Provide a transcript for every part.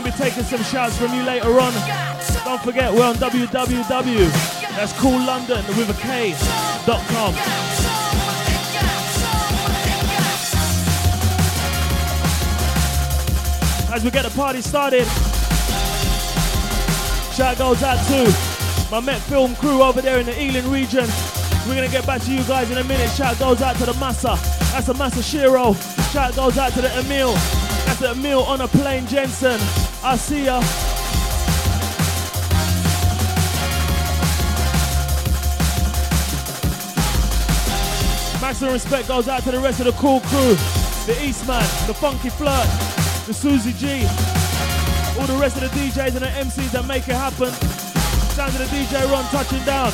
be taking some shouts from you later on. Don't forget, we're on www. That's coollondon with a K.com. As we get the party started, shout goes out to my Met Film crew over there in the Ealing region. We're gonna get back to you guys in a minute. Shout goes out to the Massa. That's the Massa Shiro. Shout goes out to the Emil. That's the Emil on a plane, Jensen. I see ya. Maximum respect goes out to the rest of the cool crew. The Eastman, the Funky Flirt, the Susie G, all the rest of the DJs and the MCs that make it happen. Sounds of the DJ Ron touching down.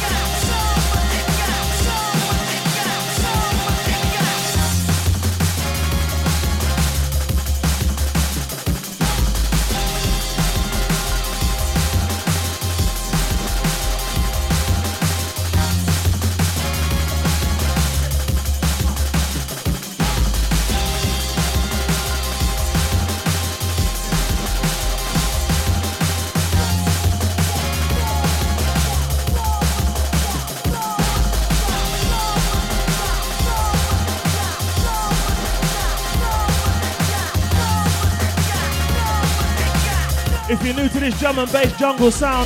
If you're new to this drum and bass jungle sound,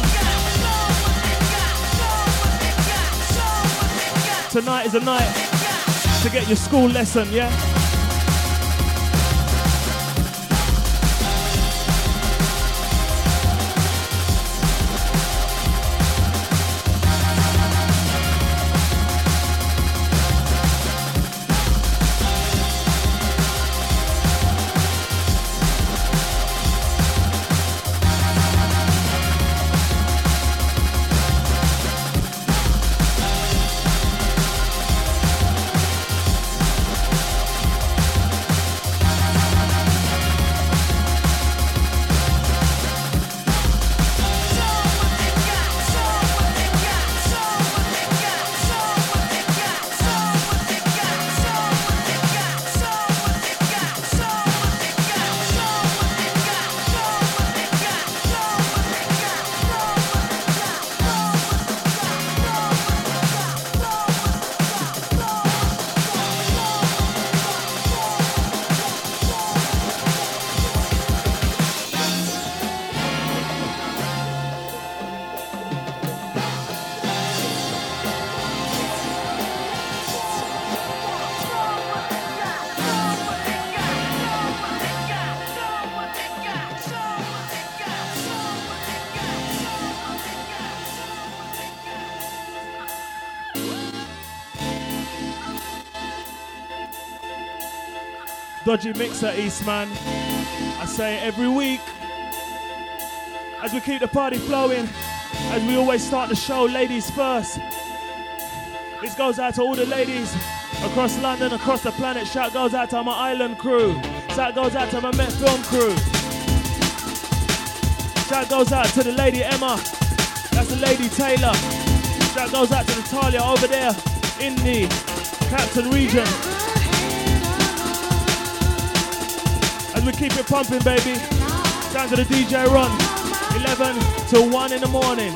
tonight is a night to get your school lesson, yeah? Dodgy mixer, Eastman. I say it every week. As we keep the party flowing, as we always start the show, ladies first. This goes out to all the ladies across London, across the planet. Shout goes out to my island crew. Shout goes out to my Met Film crew. Shout goes out to the lady Emma. That's the lady Taylor. Shout goes out to Natalia over there in the Captain region. As we keep it pumping, baby. Sounds of the DJ Ron. 11 till 1 in the morning.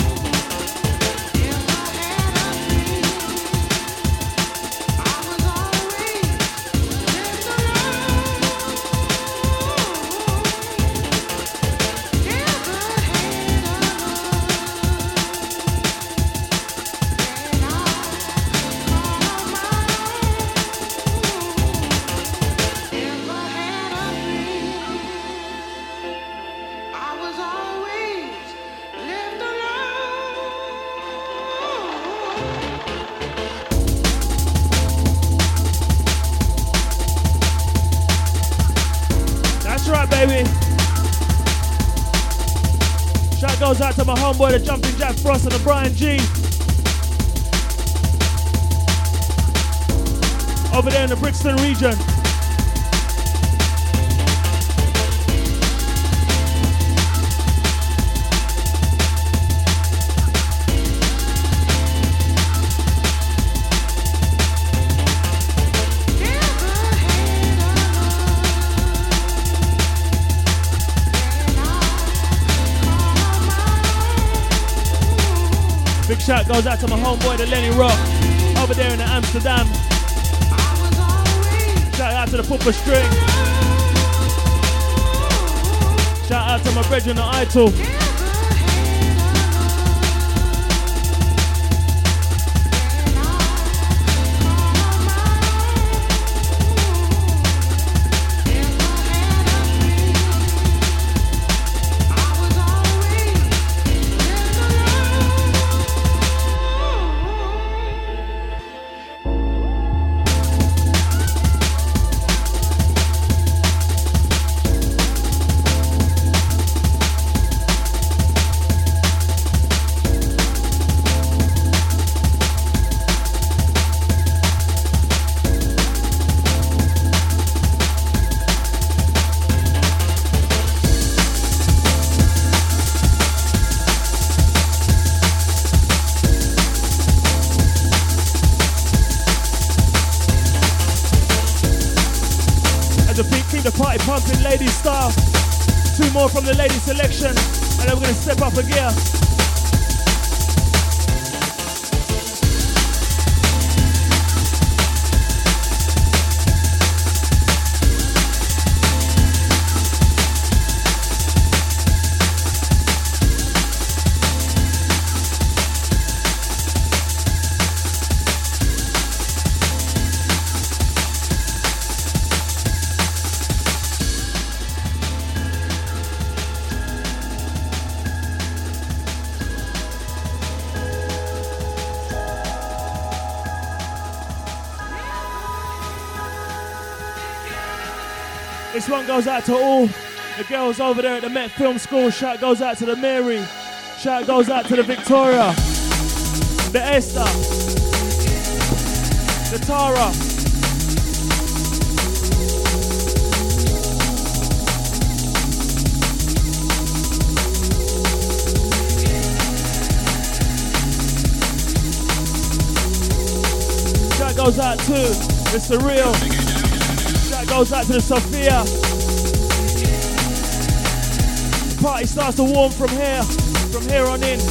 Goes out to my homeboy, the Jumping Jack Frost and the Brian G. Over there in the Brixton region. Big shout goes out to my homeboy, the Lenny Rock, over there in Amsterdam. Shout out to the Pupper String. Shout out to my brethren at Ital. Pumping lady style. 2 more from the lady selection, and then we're gonna step up a gear. This one goes out to all the girls over there at the Met Film School. Shout goes out to the Mary. Shout goes out to the Victoria, the Esther, the Tara. Shout goes out to the Surreal. Goes out to the Sophia. The party starts to warm from here on in.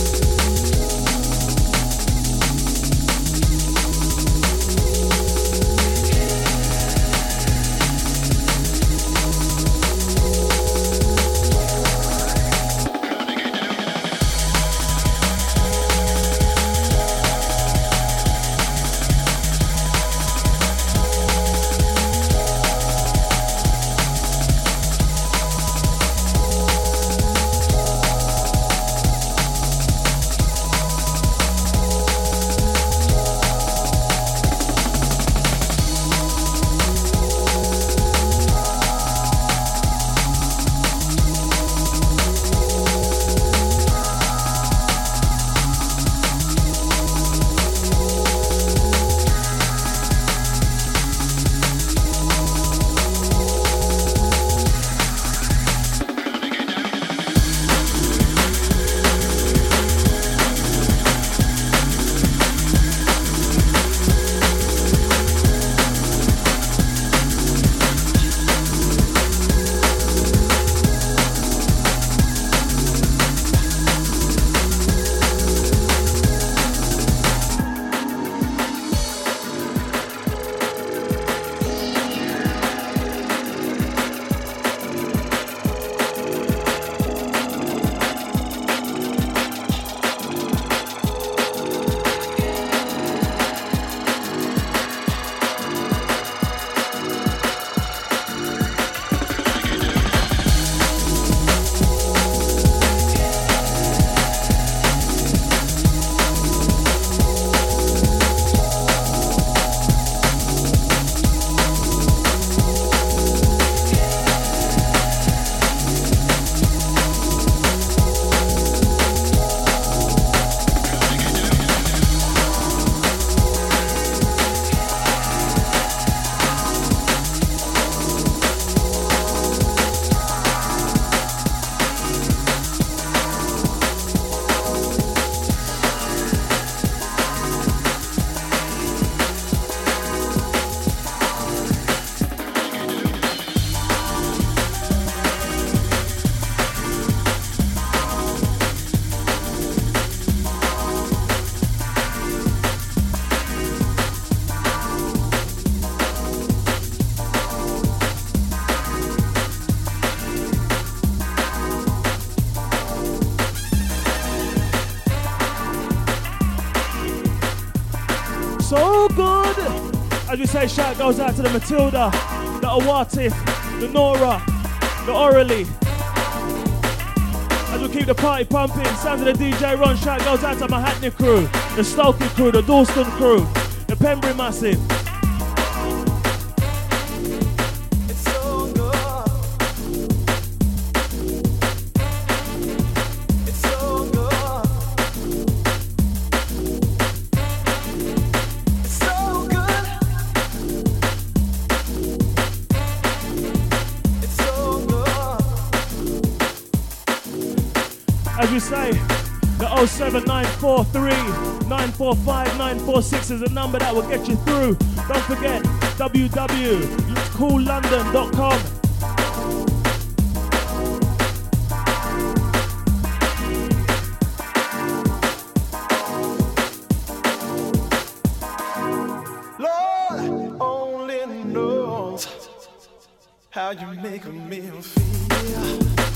As we say, shout goes out to the Matilda, the Awatif, the Nora, the Orally. As we keep the party pumping, sounds of the DJ Ron, shout goes out to my Hackney crew, the Stokey crew, the Dalston crew, the Pembury Massive. As we say, the 07943 945 946 is a number that will get you through. Don't forget www.coollondon.com. Lord only knows how you make me feel.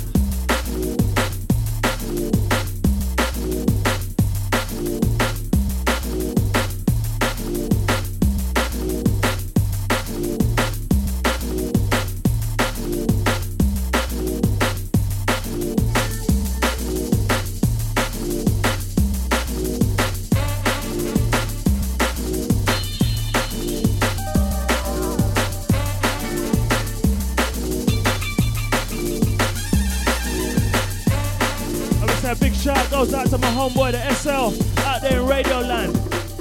Shout goes out to my homeboy, the SL, out there in Radio Land.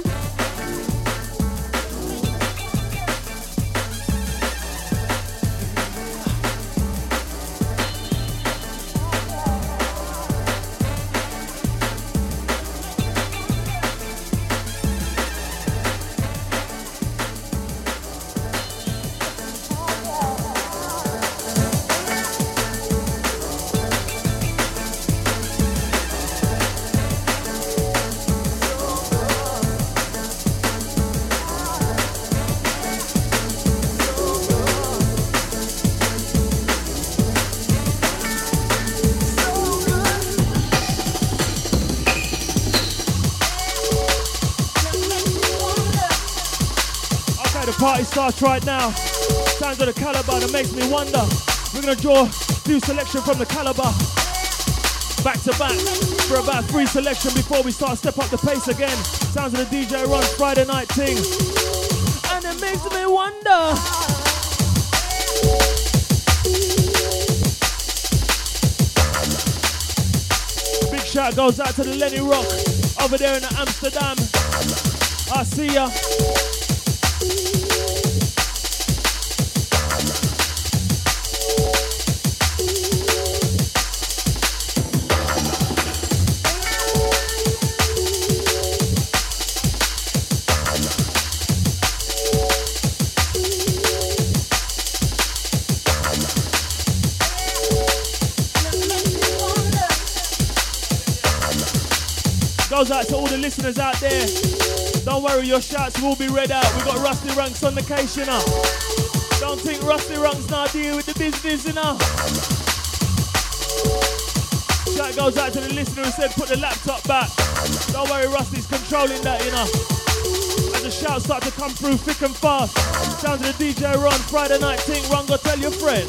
Party starts right now. Sounds of the Caliber that makes me wonder. We're gonna draw a few selection from the Caliber back to back for about 3 selection before we step up the pace again. Sounds of the DJ Ron Friday night thing. And it makes me wonder. Big shout goes out to the Lenny Rock over there in Amsterdam. I see ya. Goes out to all the listeners out there. Don't worry, your shouts will be read out. We got Rusty Ranks on the case, you know. Don't think Rusty Ranks not deal with the business, you know. Shout goes out to the listener who said put the laptop back. Don't worry, Rusty's controlling that, you know. As the shouts start to come through thick and fast. Sounds of the DJ Ron Friday night thing. Ron, go tell your friends.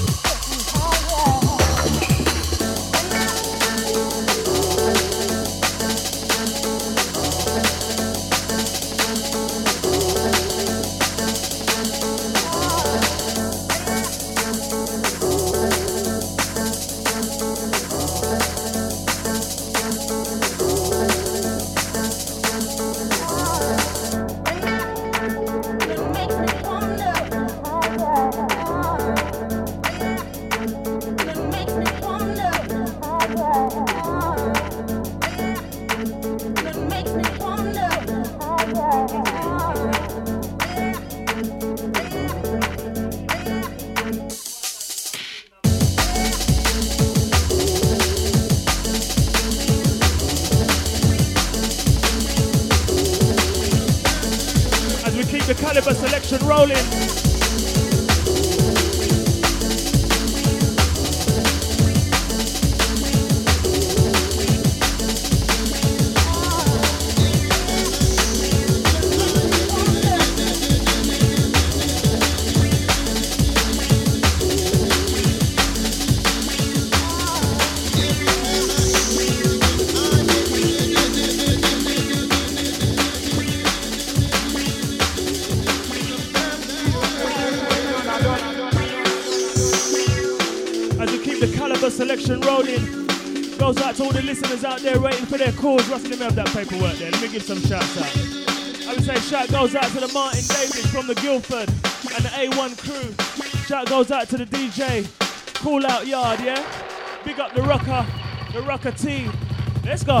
The Caliber selection rolling. morning. Goes out to all the listeners out there waiting for their calls. Russell, let me have that paperwork there. Let me give some shouts out. I would say shout goes out to the Martin Davis from the Guildford and the A1 crew. Shout goes out to the DJ. Call out yard, yeah? Big up the rocker T. Let's go.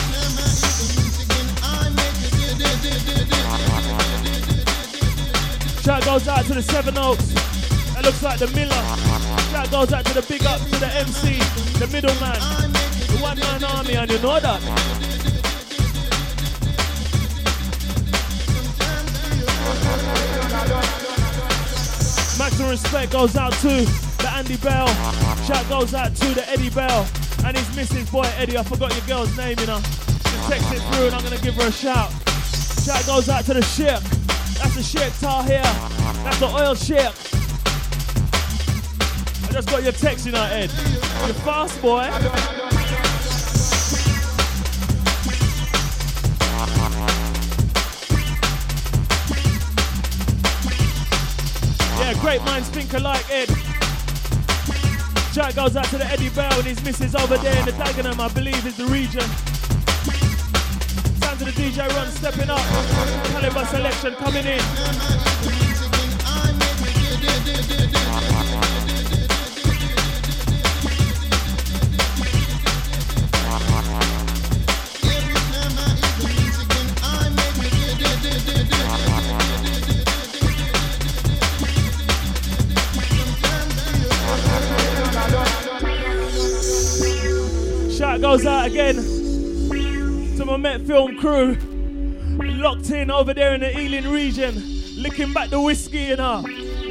Shout goes out to the Seven Oaks. That looks like the Miller. Shout goes out to the big up to the MC, the middleman, the one-man army, and you know that. Maximum respect goes out to the Andy Bell. Shout goes out to the Eddie Bell and his missus. Boy, Eddie, I forgot your girl's name, you know. Just text it through and I'm gonna give her a shout. Shout goes out to the Sheikh. That's the Sheikh Tahir. That's the oil Sheikh. I just got your text, you know, Ed. You're fast, boy. Yeah, great minds think alike, Ed. Shout goes out to the Eddie Bell and his missus over there in the Dagenham, I believe is the region. Sound to the DJ Run stepping up. Caliber selection coming in. Shout goes out again to my Met Film crew, locked in over there in the Ealing region, licking back the whiskey, you know.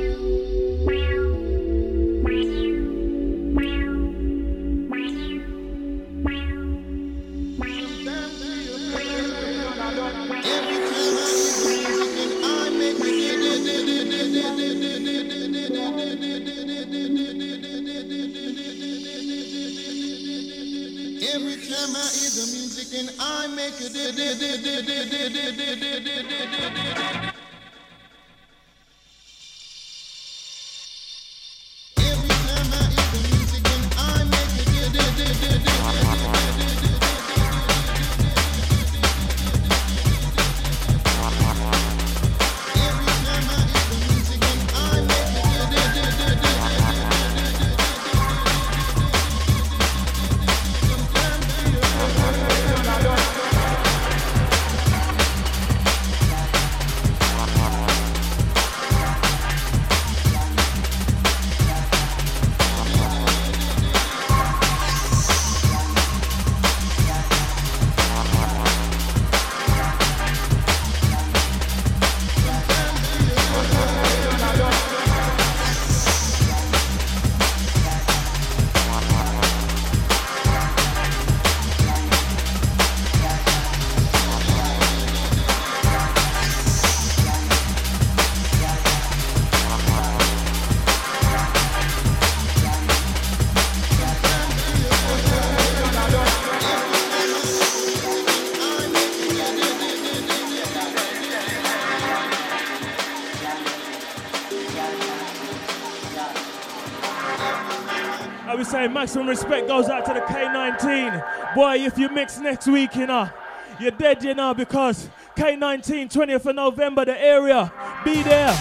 Maximum respect goes out to the K19. Boy, if you mix next week, you know, you're dead, you know, because K19, 20th of November, the area, be there.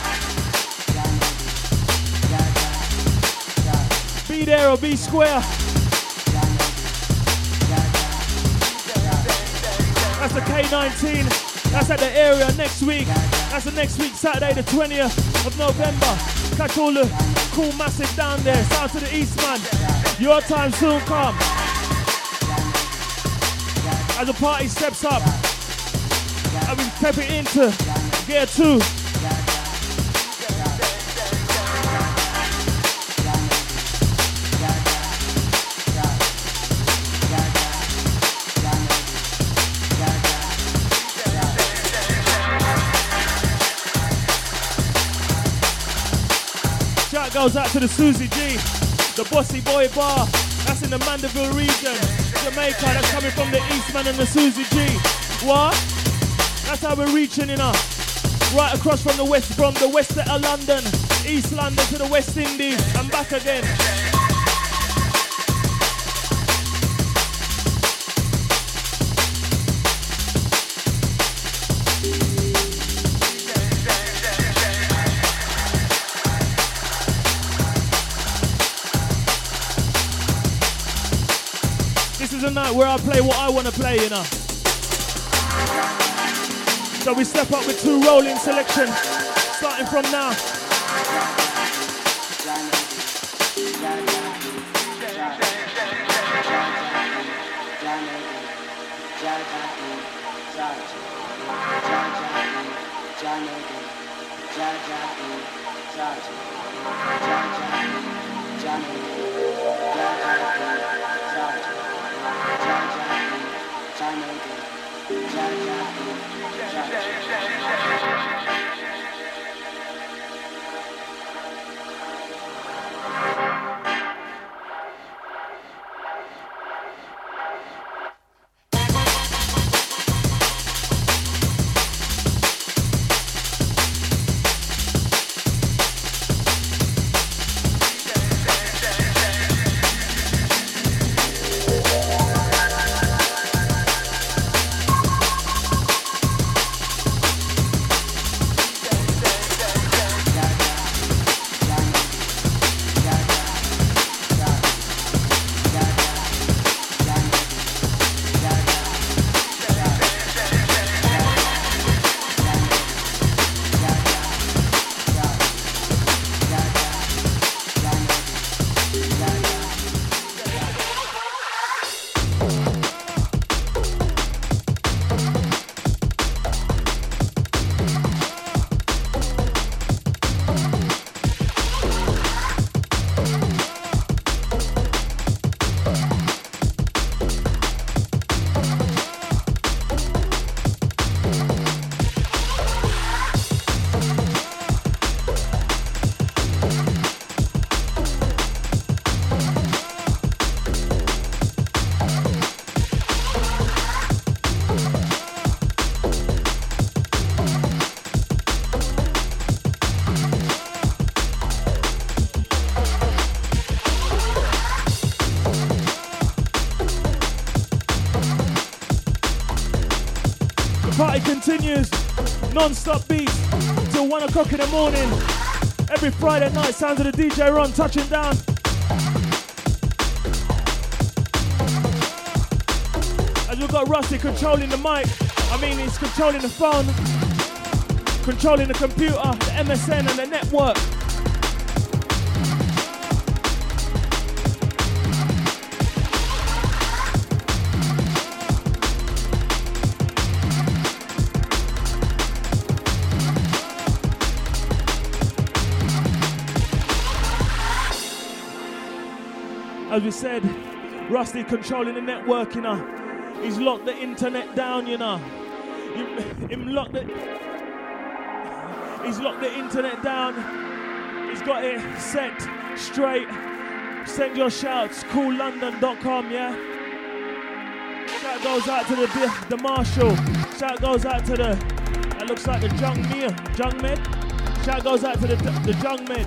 Be there or be square. That's the K19. That's at the area next week. That's the next week, Saturday, the 20th of November. Catch all the cool massive down there. South to the east, man. Your time soon come. As the party steps up, and we step it into gear 2. Shout goes out to the Susie G. The Bossy Boy Bar, that's in the Mandeville region, Jamaica, that's coming from the Eastman and the Susie G. What? That's how we're reaching, you know. Right across from the west of London, East London to the West Indies, and back again. This is a night where I play what I want to play, you know. So we step up with 2 rolling selection, starting from now. Continues, non-stop beats till 1 o'clock in the morning. Every Friday night, sounds of the DJ Ron touching down. As we've got Rusty controlling the mic, he's controlling the phone, controlling the computer, the MSN and the network. As we said, Rusty controlling the network, you know. He's locked the internet down, you know. He's locked the internet down. He's got it set straight. Send your shouts, coollondon.com, yeah? Shout goes out to the Marshall. Shout goes out to that looks like the Jung Med. Shout goes out to the Jung Med.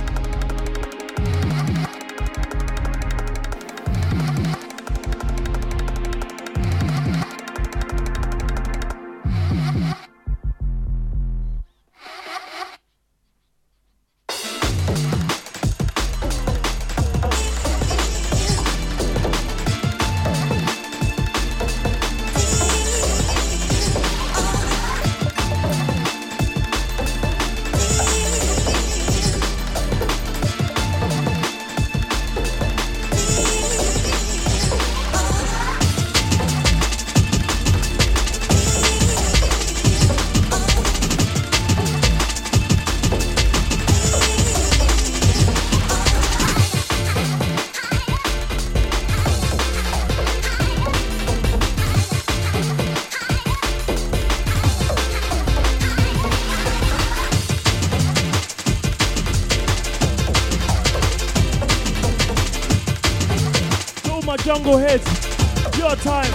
Jungle heads, your time.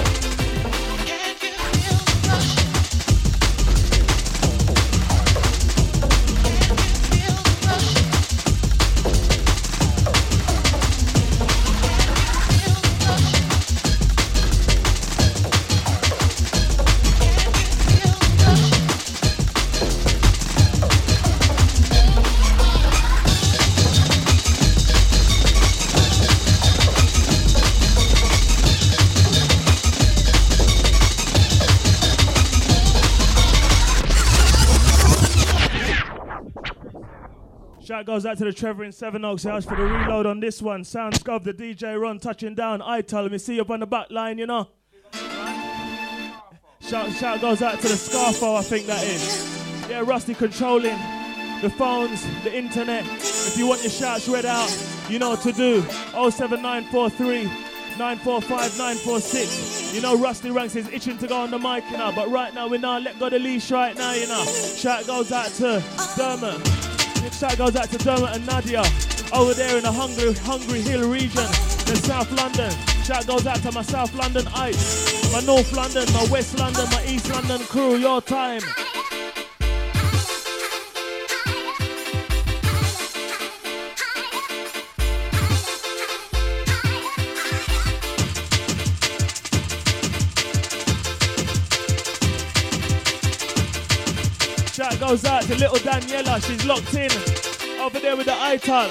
Shout goes out to the Trevor in Seven Oaks House for the reload on this one. Sounds Gov, the DJ Ron touching down. I tell me, see you up on the back line, you know. Shout goes out to the Scarfo, I think that is. Yeah, Rusty controlling the phones, the internet. If you want your shouts read out, you know what to do. 07943 945 946. You know Rusty Ranks is itching to go on the mic, you know, but right now we now let go the leash right now, you know. Shout goes out to Dermot. Shout goes out to Dermot and Nadia over there in the Hungry Hill region in South London. Shout goes out to my South London Ice, my North London, my West London, my East London crew. Your time. Shout goes out to little Daniela, she's locked in over there with the ital.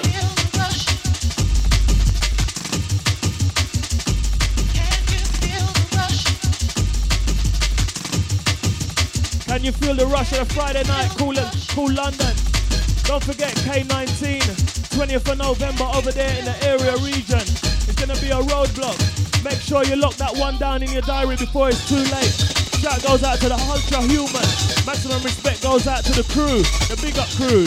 Can you feel the rush of a Friday night? Cool London. Don't forget K19, 20th of November over there in the area region. It's gonna be a roadblock. Make sure you lock that one down in your diary before it's too late. Shout goes out to the ultra human. Maximum respect goes out to the crew, the big up crew.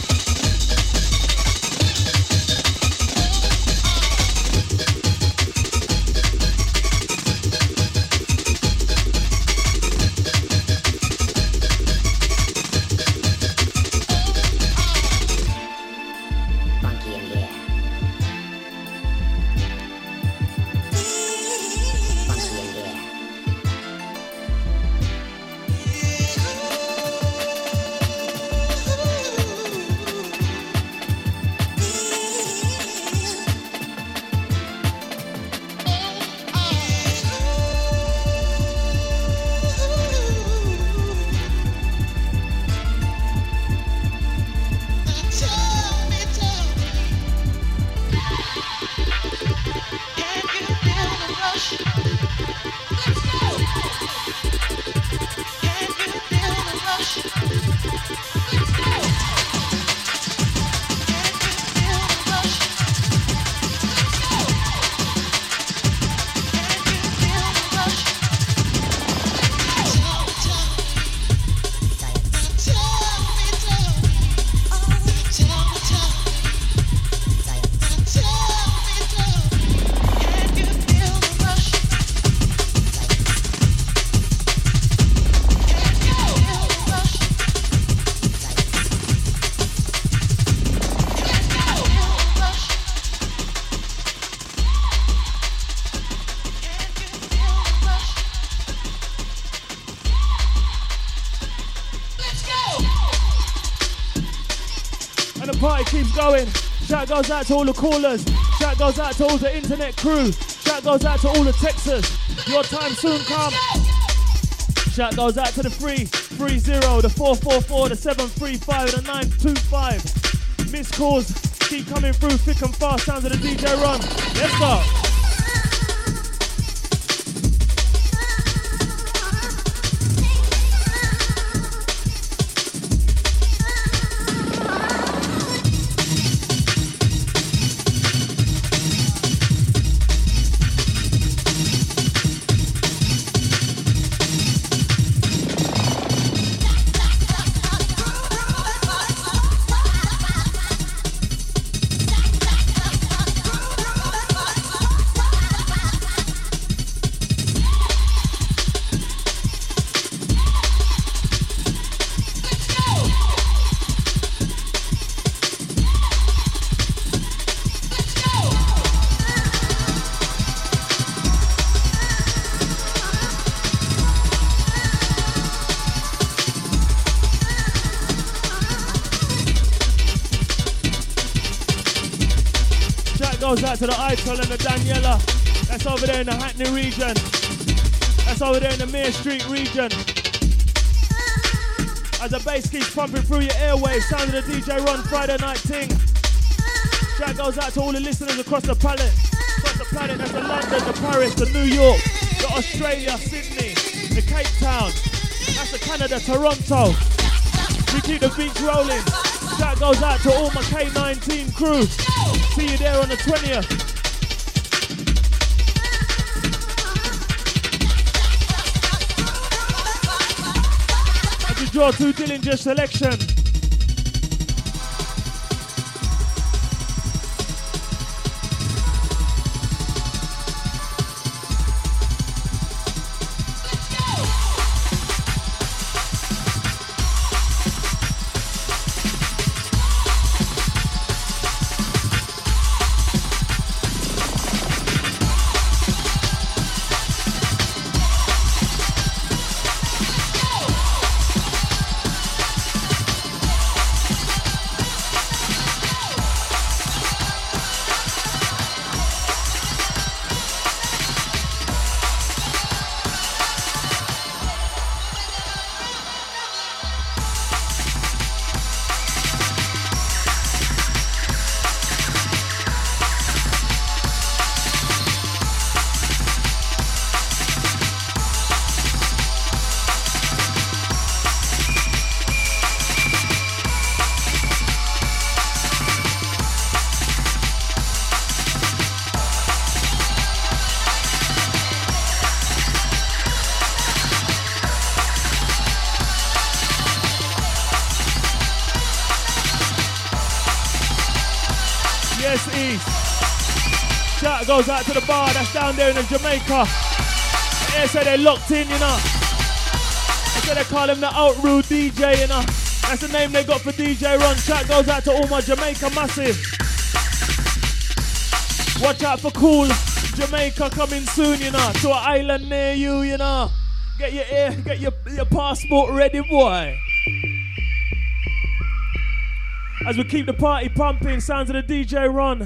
Keeps going. Shout goes out to all the callers. Shout goes out to all the internet crew. Shout goes out to all the texters. Your time soon come. Shout goes out to the 330, the 444, the 735, the 925. Missed calls keep coming through thick and fast. Sounds of the DJ Ron. Let's go. Goes out to the Ital and the Daniela. That's over there in the Hackney region. That's over there in the Mere Street region. As the bass keeps pumping through your airwaves, sound of the DJ Ron Friday night ting. Shout goes out to all the listeners across the planet. That's the London, the Paris, the New York, the Australia, Sydney, the Cape Town. That's the Canada, Toronto. We keep the beats rolling. That goes out to all my K19 crew. See you there on the 20th. As we draw to Dillinger selection. Shout goes out to the bar that's down there in Jamaica. They say they're locked in, you know. They say they call him the Outrude DJ, you know. That's the name they got for DJ Ron. Shout goes out to all my Jamaica massive. Watch out for cool Jamaica coming soon, you know. To an island near you, you know. Get your passport ready, boy. As we keep the party pumping, sounds of the DJ Ron.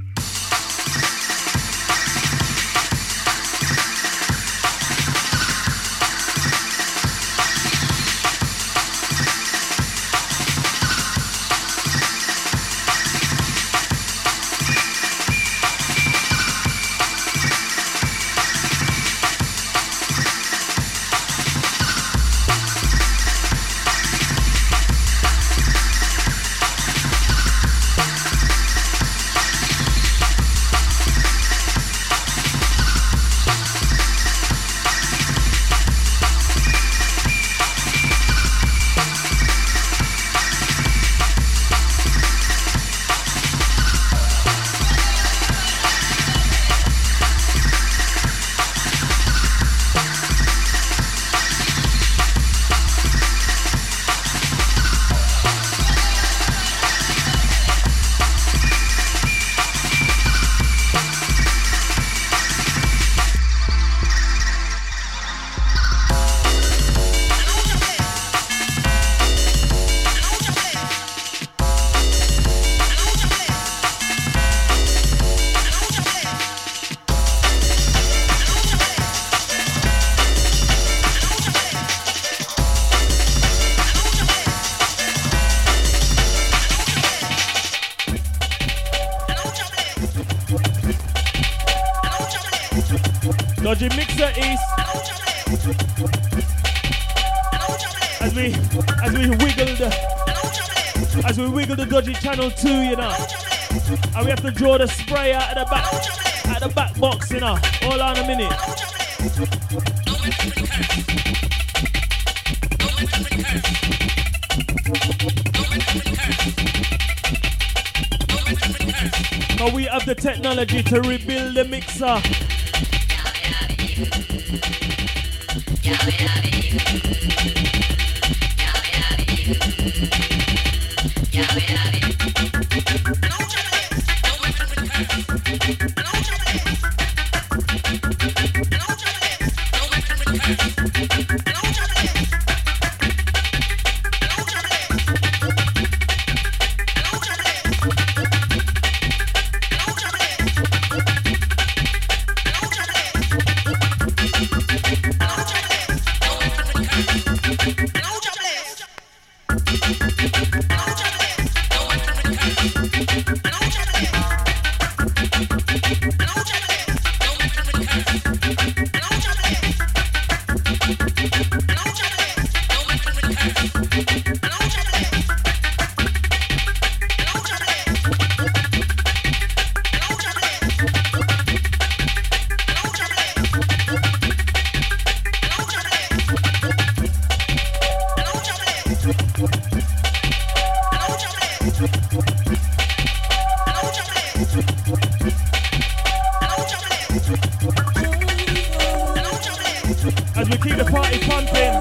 Dodgy Mixer East. As we wiggle the Dodgy Channel 2, you know. And we have to draw the spray out of the back box, you know. Hold on a minute. But we have the technology to rebuild the mixer. As we keep the party pumping.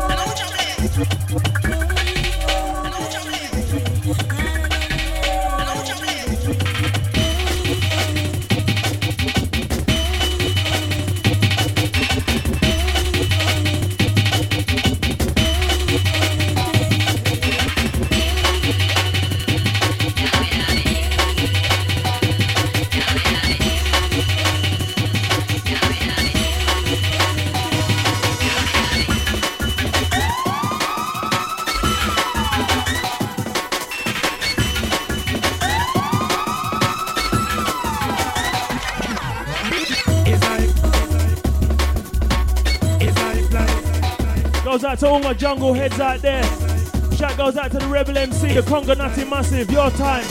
Goes out to all my jungle heads out there. Shout goes out to the Rebel MC, the Congo Natty Massive. Your time.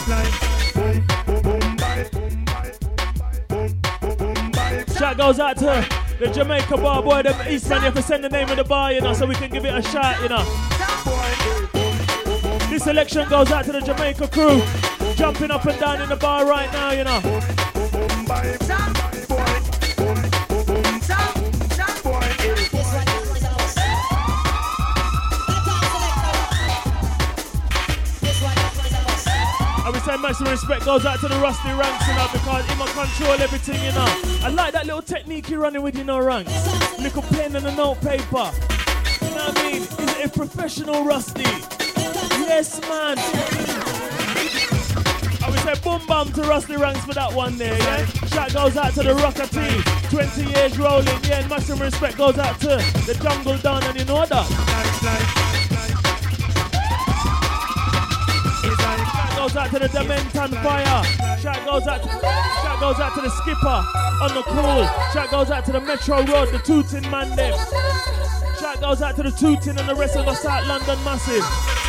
Shout goes out to the Jamaica bar boy, the Eastman. You have to send the name of the bar, you know, so we can give it a shout, you know. This selection goes out to the Jamaica crew, jumping up and down in the bar right now, you know. Maximum respect goes out to the Rusty Ranks, you know, because he might control everything, you know. I like that little technique you're running with, you know, Ranks. Little pen and a notepaper. You know what I mean? Is it a professional Rusty? Yes, man. I would say boom bam to Rusty Ranks for that one there, yeah? Shout goes out to the Rocker T, 20 years rolling, yeah, and maximum respect goes out to the Jungle Don, and you know that. Goes out to the Dementan Fire. Shout goes out to the Skipper on the cool. Shout goes out to the Metro Road, the Tooting man them. Shout goes out to the Tooting and the rest of the South London Massive.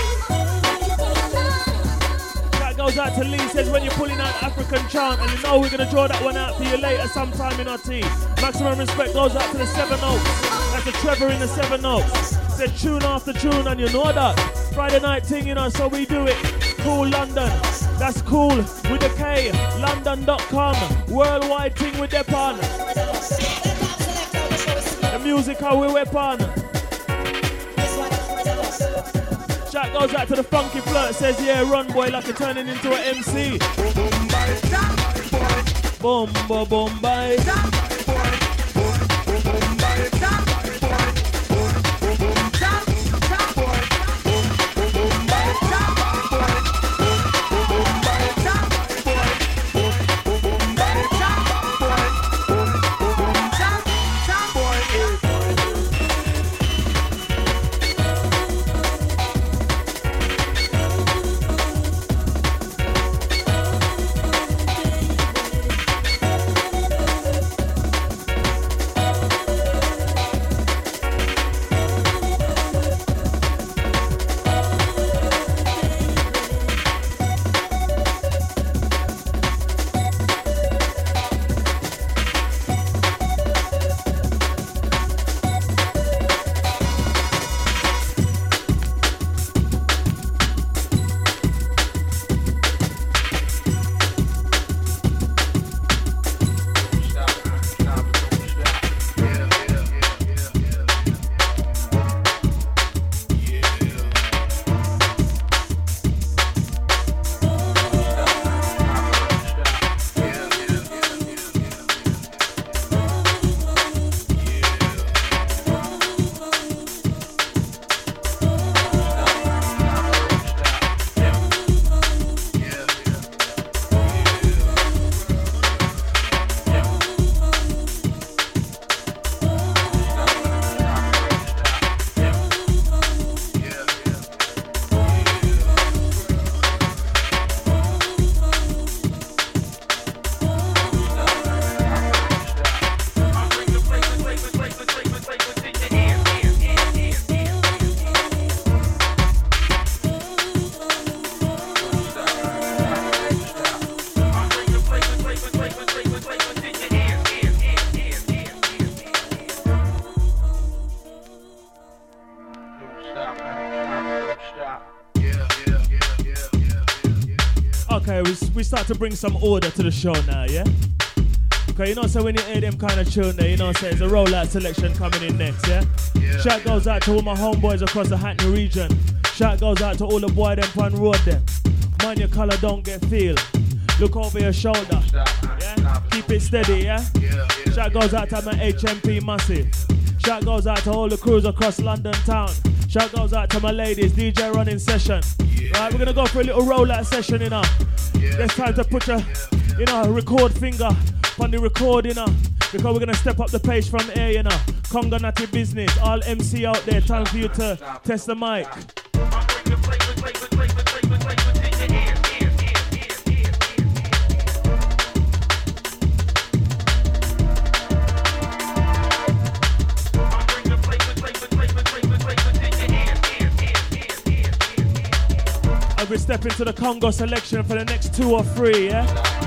Shout goes out to Lee, says when you're pulling out African chant, and you know we're gonna draw that one out for you later sometime in our team. Maximum respect goes out to the Seven Oaks. That's the Trevor in the Seven Oaks. Said tune after tune, and you know that. Friday night thing, you know, so we do it. Cool London, that's cool with a K, London.com, worldwide thing with their pan. The music how we whip on. Shout goes out to the Funky Flirt, says yeah, run boy like you're turning into an MC. Boom, boom, boom, bye. Okay, we start to bring some order to the show now, yeah? Cause you know, so when you hear them kind of tune there, you know, so it's a rollout selection coming in next, yeah? Shout goes out to all my homeboys across the Hackney region. Shout goes out to all the boy them on road them. Mind your colour don't get feel. Look over your shoulder, yeah? Keep it steady, yeah? Shout goes out to my HMP massive. Shout goes out to all the crews across London town. Shout goes out to my ladies, DJ running session. Right, we're gonna go for a little rollout session, you know. It's time to put your, you know, record finger on the record, you know. Because we're gonna step up the pace from here, you know. Congo Natty business, all MC out there, time for you to test the mic. As we step into the Congo selection for the next 2 or 3, yeah?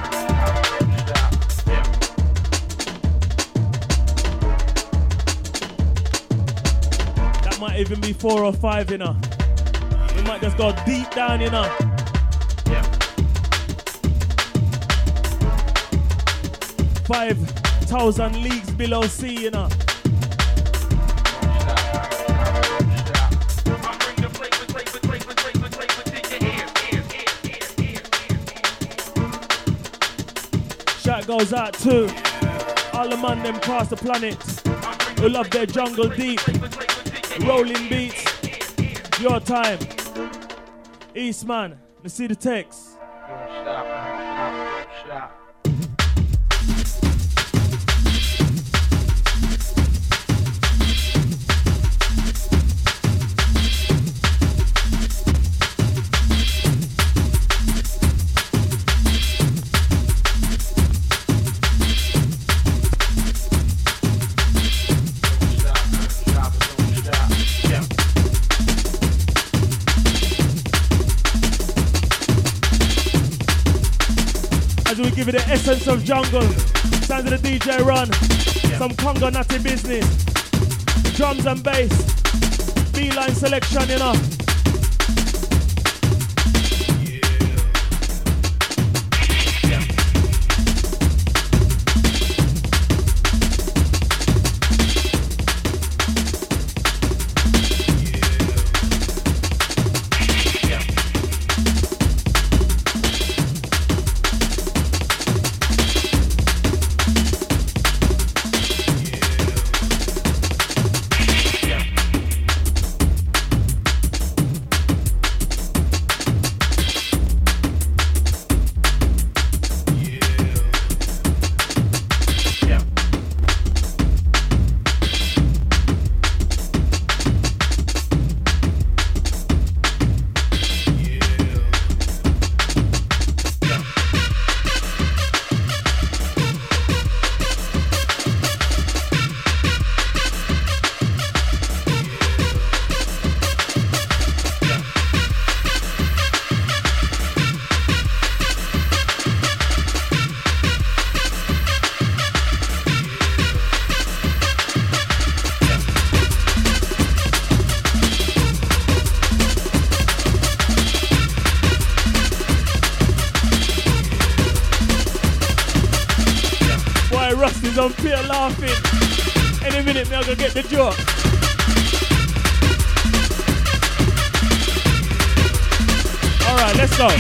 That might even be 4 or 5, you know. We might just go deep down, you know. 5,000 leagues below sea, you know. Shout goes out to all the man them across the planet who love their jungle deep, rolling beats. Your time, Eastman. Let's see the text. Don't stop, man. Don't stop. We give it the essence of jungle. Sounds of the DJ run. Some Congo Natty business. Drums and bass. B-line selection, you know. On pure laughing. Any minute me I'm gonna get the joke. Alright, let's go.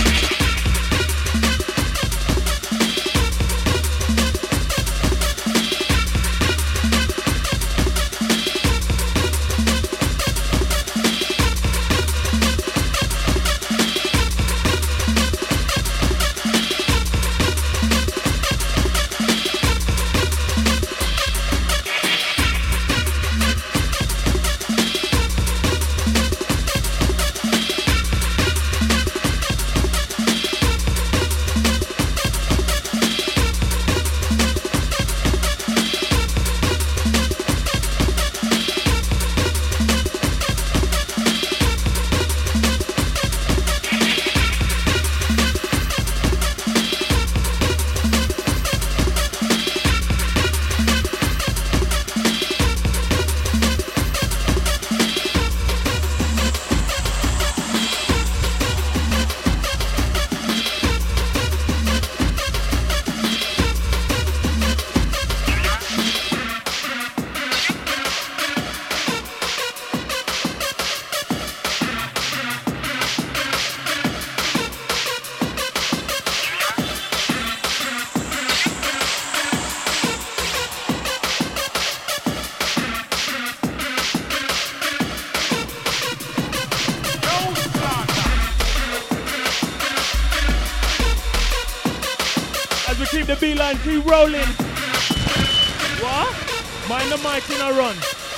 the beeline, keep rolling. What? Mind the mic in a run.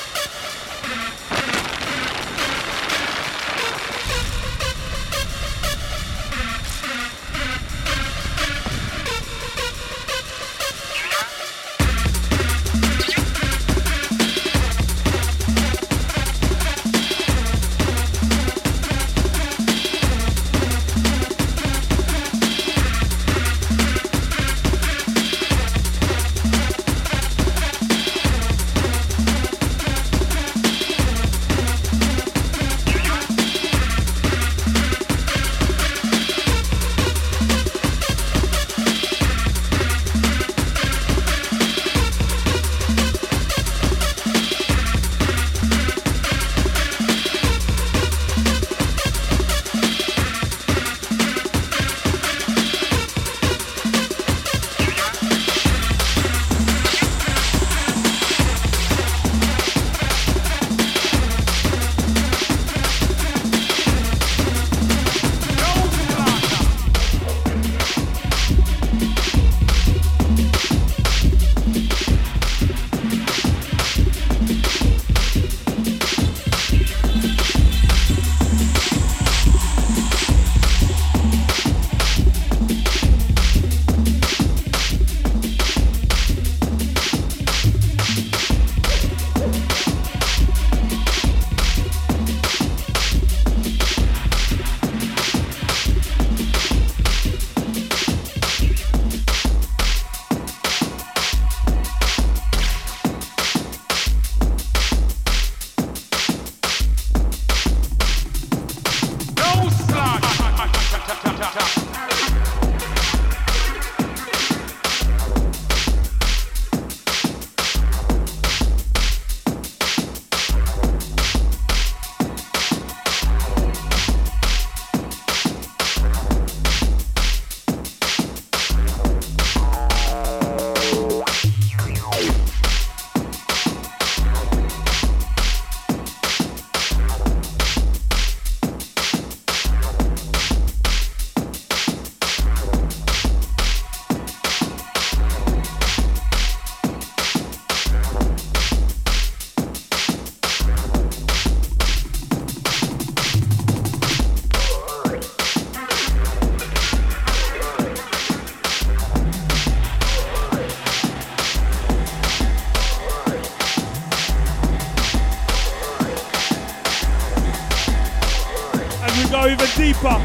Even deeper.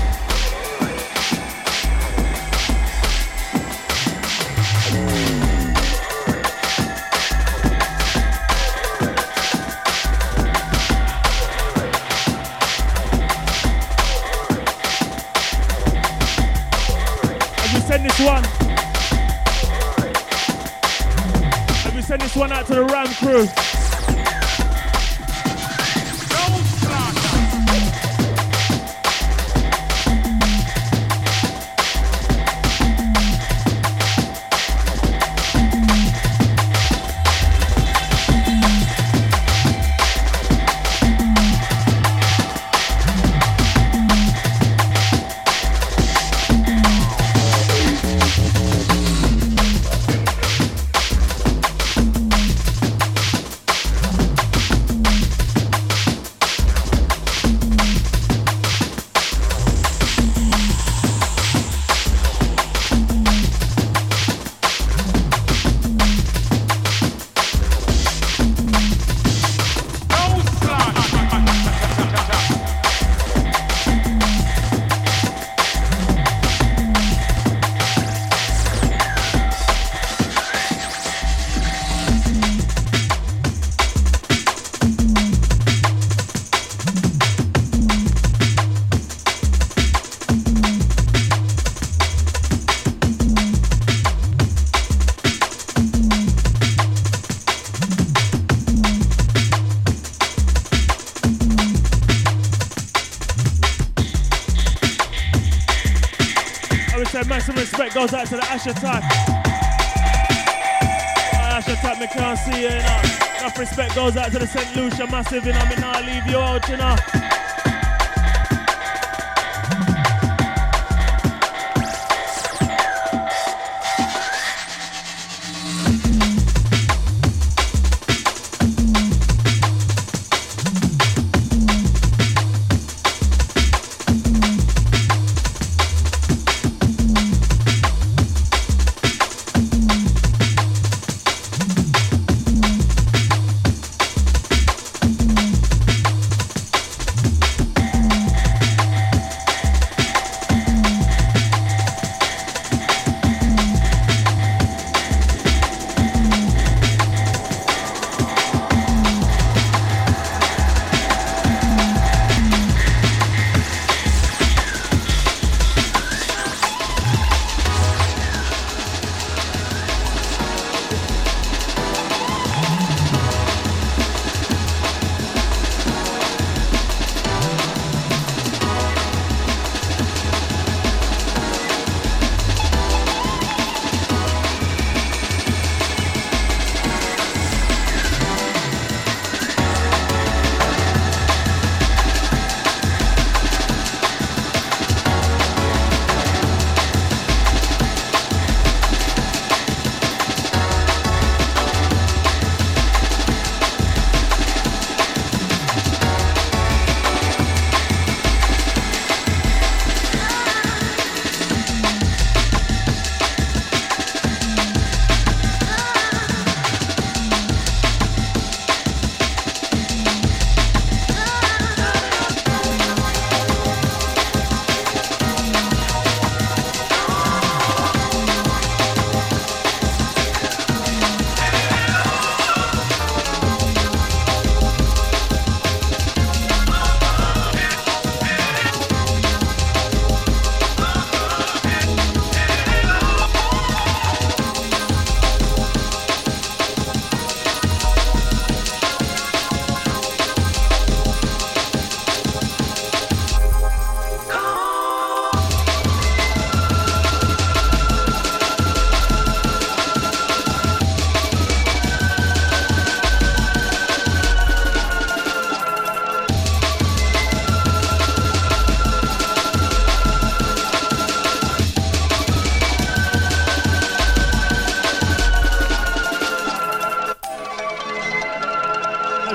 As we send this one out to the Ram crew. Massive respect goes out to the Ash Attack. Ash Attack, me can't see you, you know. Enough respect goes out to the St. Lucia Massive, you know. Me not leave you out, you know.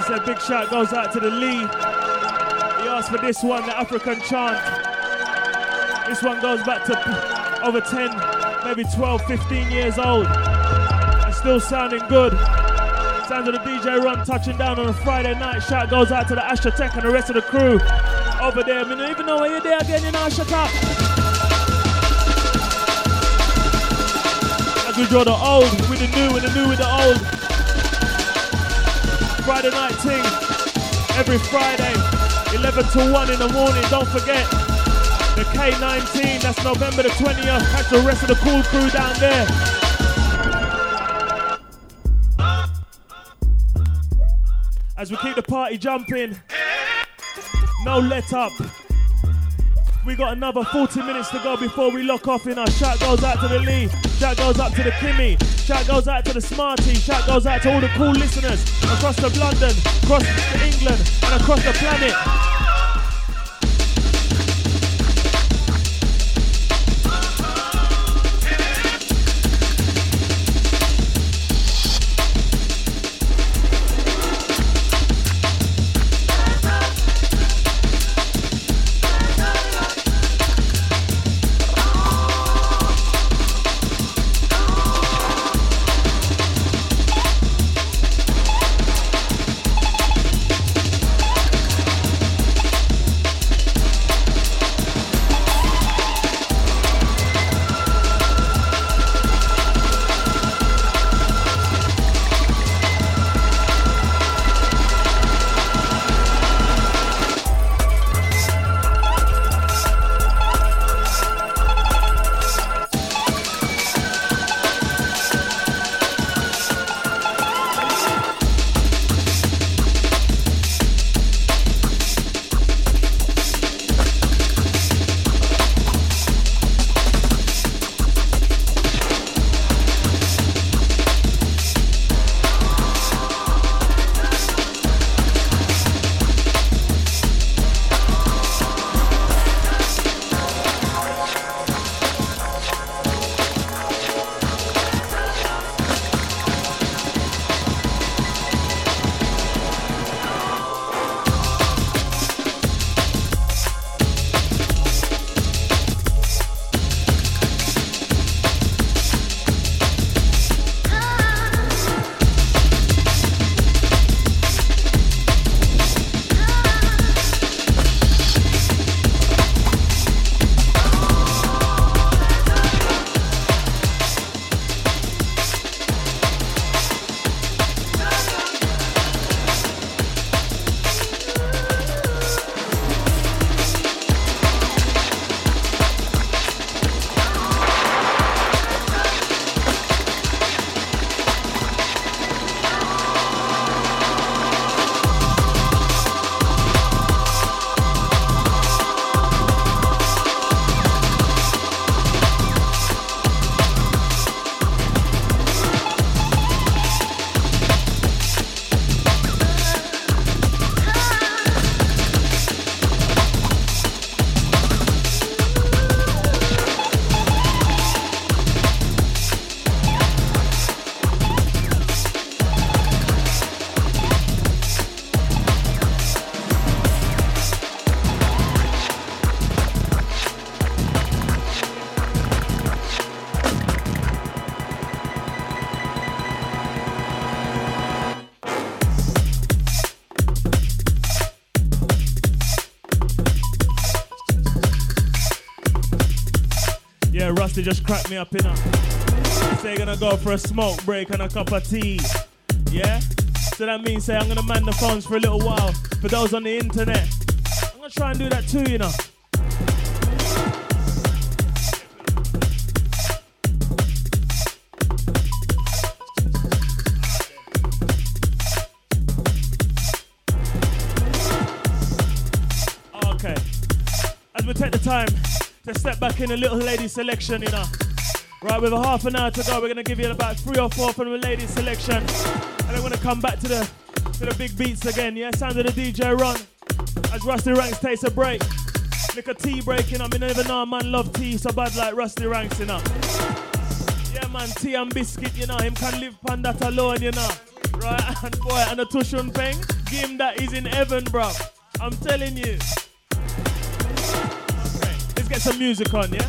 said big shout goes out to the Lee. He asked for this one, the African chant. This one goes back to over 10, maybe 12, 15 years old. And still sounding good. Sounds of the DJ Run touching down on a Friday night. Shout goes out to the Asher Tech and the rest of the crew over there. I mean, I don't even know where you're there again, you know, shut up. As we draw the old with the new and the new with the old. Friday night ting, every Friday, 11 to 1 in the morning. Don't forget, the K19, that's November the 20th. Catch the rest of the cool crew down there. As we keep the party jumping, no let up. We got another 40 minutes to go before we lock off in our shout goes out to the Lee, shout goes up to the Kimmy, shout goes out to the Smarty, shout goes out to all the cool listeners across the London, across the England and across the planet. Yeah, Rusty just cracked me up, innit? Say gonna go for a smoke break and a cup of tea. Yeah? So that means say I'm gonna man the phones for a little while. For those on the internet, I'm gonna try and do that too, you know. Okay. As we take the time to step back in a little lady selection, you know. Right, with a half an hour to go, we're gonna give you about 3 or 4 from the lady selection. And then we're gonna come back to the big beats again, yeah? Sound of the DJ Run. As Rusty Ranks takes a break. Like a tea break, you know. I never know a man love tea so bad like Rusty Ranks, you know. Yeah, man, tea and biscuit, you know. Him can live on that alone, you know. Right, and boy, and the Tushun Peng, him that is in heaven, bro. I'm telling you. Okay, let's get some music on, yeah?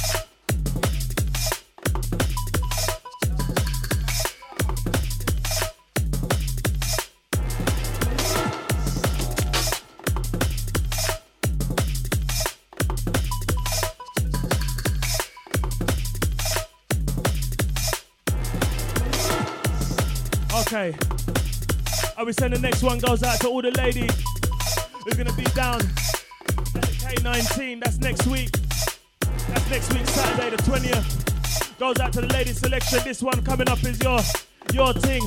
Okay. I will send the next one goes out to all the ladies who's gonna be down at the K19. That's next week. That's next week, Saturday the 20th. Goes out to the ladies selection. This one coming up is your thing.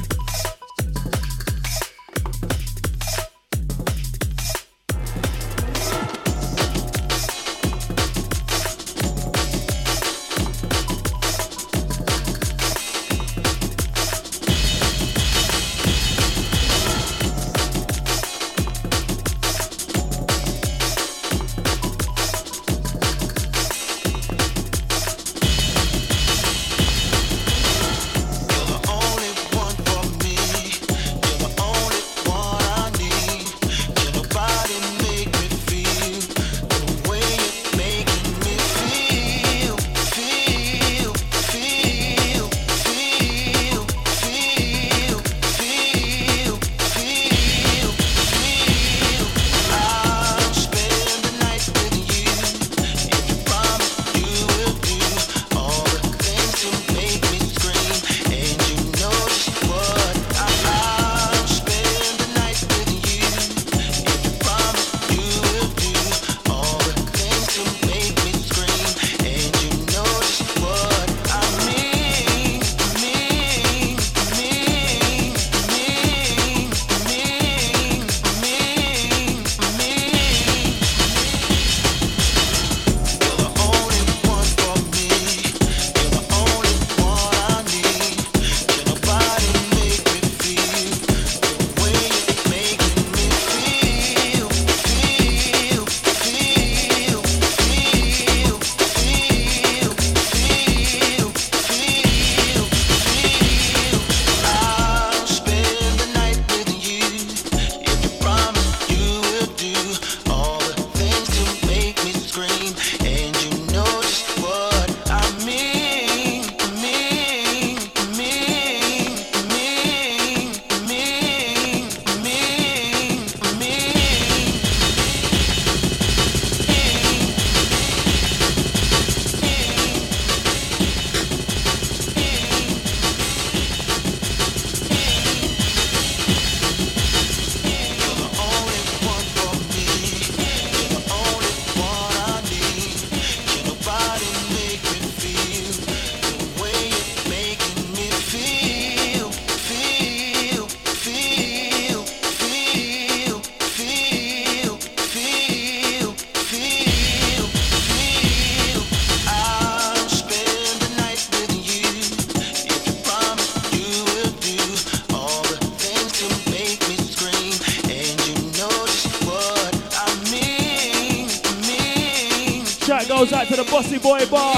Goes out to the Bossy Boy Bar.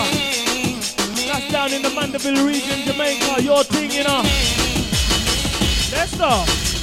That's down in the Mandeville region, Jamaica. Your thing, you know. Let's go.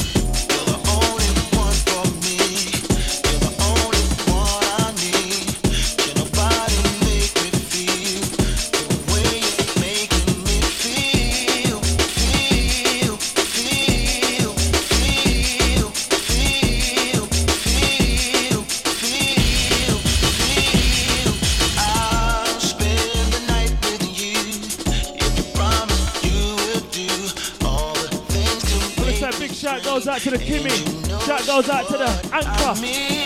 Goes out to the Kimmy, shout goes out to the Anchor.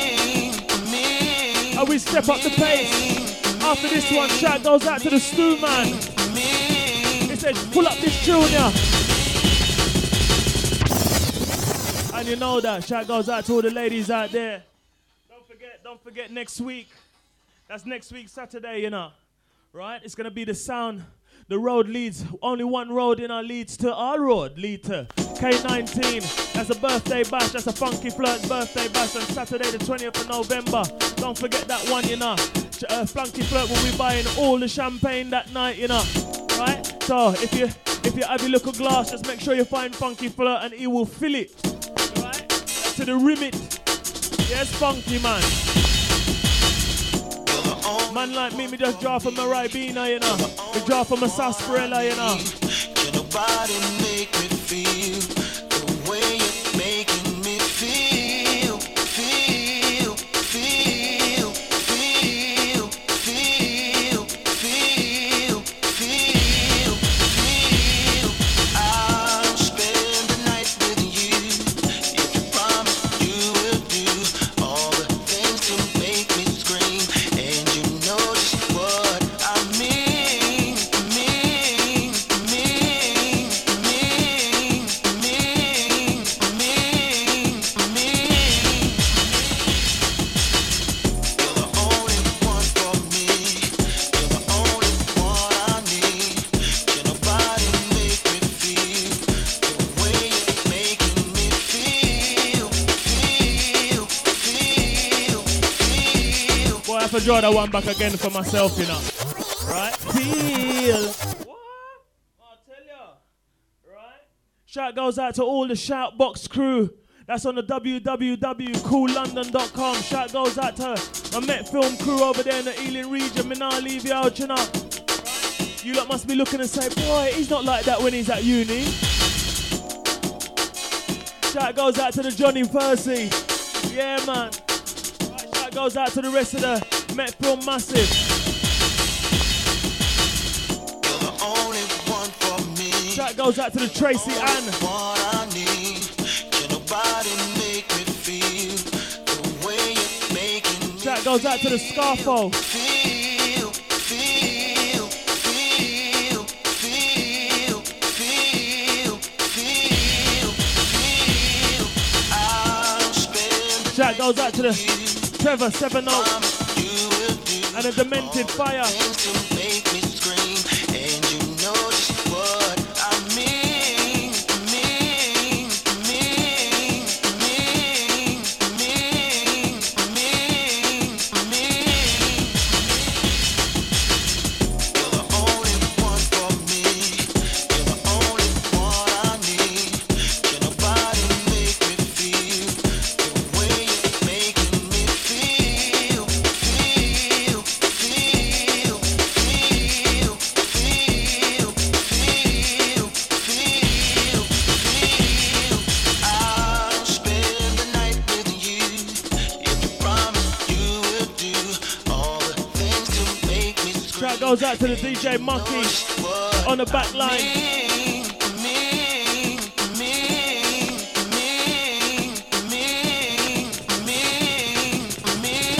And we step up the pace. After this one, shout goes out to the Stew Man. He said, pull up this tune, yeah. And you know that, shout goes out to all the ladies out there. Don't forget next week. That's next week, Saturday, you know. Right? It's gonna be the sound. The road leads, only one road in our leads to our road, lead to K19. That's a birthday bash, that's a Funky Flirt birthday bash on Saturday the 20th of November. Don't forget that one, you know. Funky Flirt will be buying all the champagne that night, you know. Right? So if you have your little glass, just make sure you find Funky Flirt and he will fill it. Right? To the rimit. Yes, funky man. Man like me just draw from my Ribena, you know. Me draw from my sarsaparilla, you know. Can nobody make me feel the way you're making me feel, feel, feel, feel, feel, feel, feel, feel. I'll spend the night with you if you promise you will do all the things to make me scream, and you know just what I mean, mean, mean, mean, mean, mean, mean. You're the only one for me. You're the only one I need. Can nobody make me feel the way you're making me feel, feel, feel, feel. Boy, I have to draw that one back again for myself, you know. Right? Feel. What? I'll tell ya. Right? Shout goes out to all the Shoutbox crew. That's on the www.coollondon.com. Shout goes out to my Met Film crew over there in the Ealing region. Me nah leave you out, you know. Right? You lot must be looking and say, boy, he's not like that when he's at uni. Shout goes out to the Johnny Percy. Yeah, man. Right, shout goes out to the rest of the Met Film Massive. You're the only one for me. Shout goes out to the Tracy Ann. What I need. Can nobody make me feel the way you're making me Shout goes out to the Scarfo. feel, feel, feel, feel, feel, feel, feel. I'll spend Shout goes out to the Trevor 7 you will do and the Demented Fire. things to make me scream, and you know just what I mean, mean, mean, mean, mean, mean, mean. You're the only one for me. You're the only one I need. Can nobody make me feel the way you're making me feel, feel, feel, feel, feel, feel, feel, feel. I'll spend the night with you if you promise you will do all the things to make me scream. Shout goes out to the DJ Mucky on the back line. Mean, mean, mean, mean, mean, mean, mean.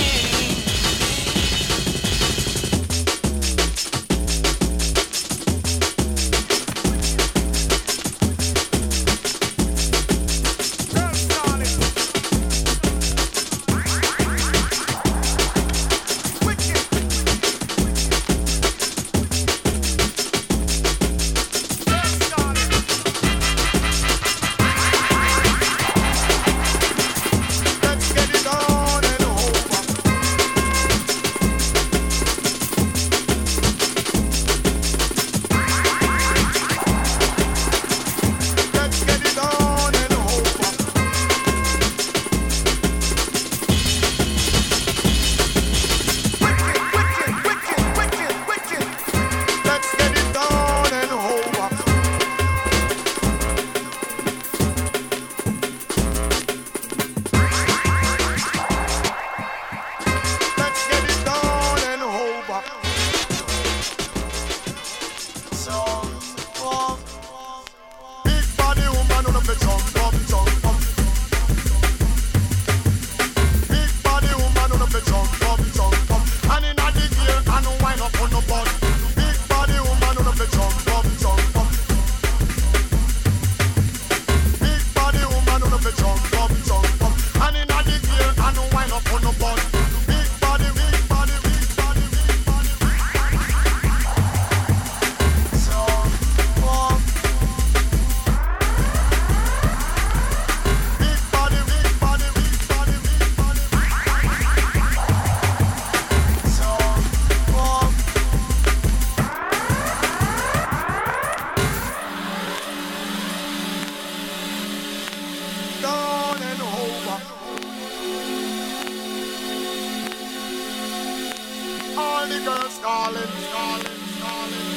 girls calling, calling, calling,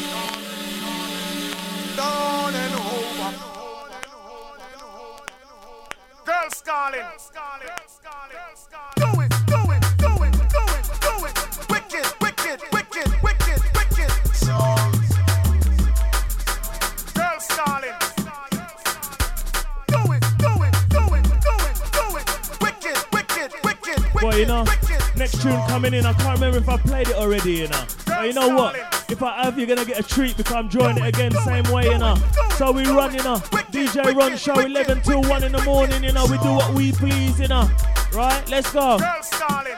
down and over. Girls calling, do it, do it, do it, do it, do it. Wicked, wicked, wicked, wicked, wicked. Girls calling. Do it, do it, do it, do it, do it. Wicked, wicked, wicked, wicked. Well, you know, next tune coming in, I can't remember if I played it already, you know. But you know what? If I have, you're gonna get a treat because I'm drawing it again, same way, you know. So we run, you know. DJ Run Show 11 till 1 in the morning, you know. We do what we please, you know. Right? Let's go. Girls calling.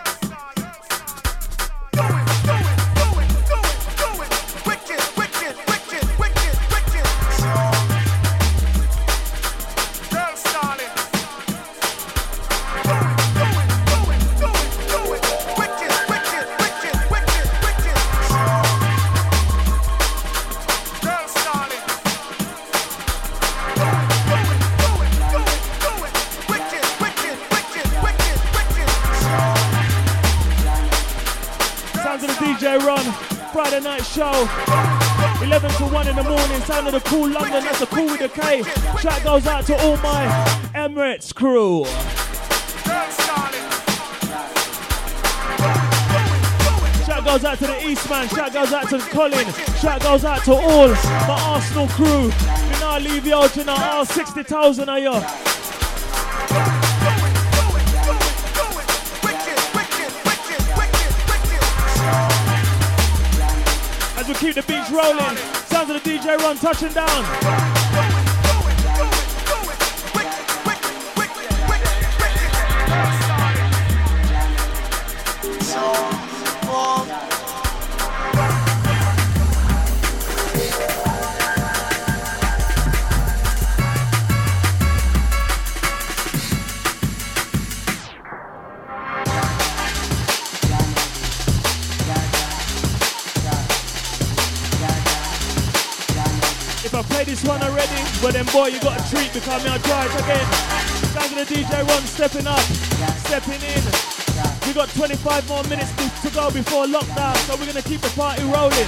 DJ Run, Friday night show, 11 to 1 in the morning, sound of the cool London, that's a cool with a K. Shout goes out to all my Emirates crew. Shout goes out to the Eastman, shout goes out to Colin, shout goes out to all my Arsenal crew. You know I leave you out, you know, all 60,000 of you. As we keep the beats rolling, sounds of the DJ Run touching down. This one already, but then boy you got a treat because I'll try it again. Sounds of the DJ Run stepping up, stepping in. We got 25 more minutes to go before lockdown, so we're gonna keep the party rolling.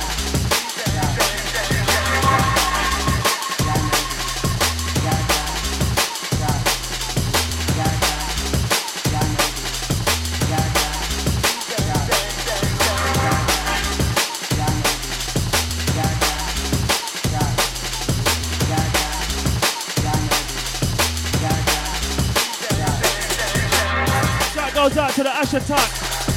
Goes out to the Ash Attack.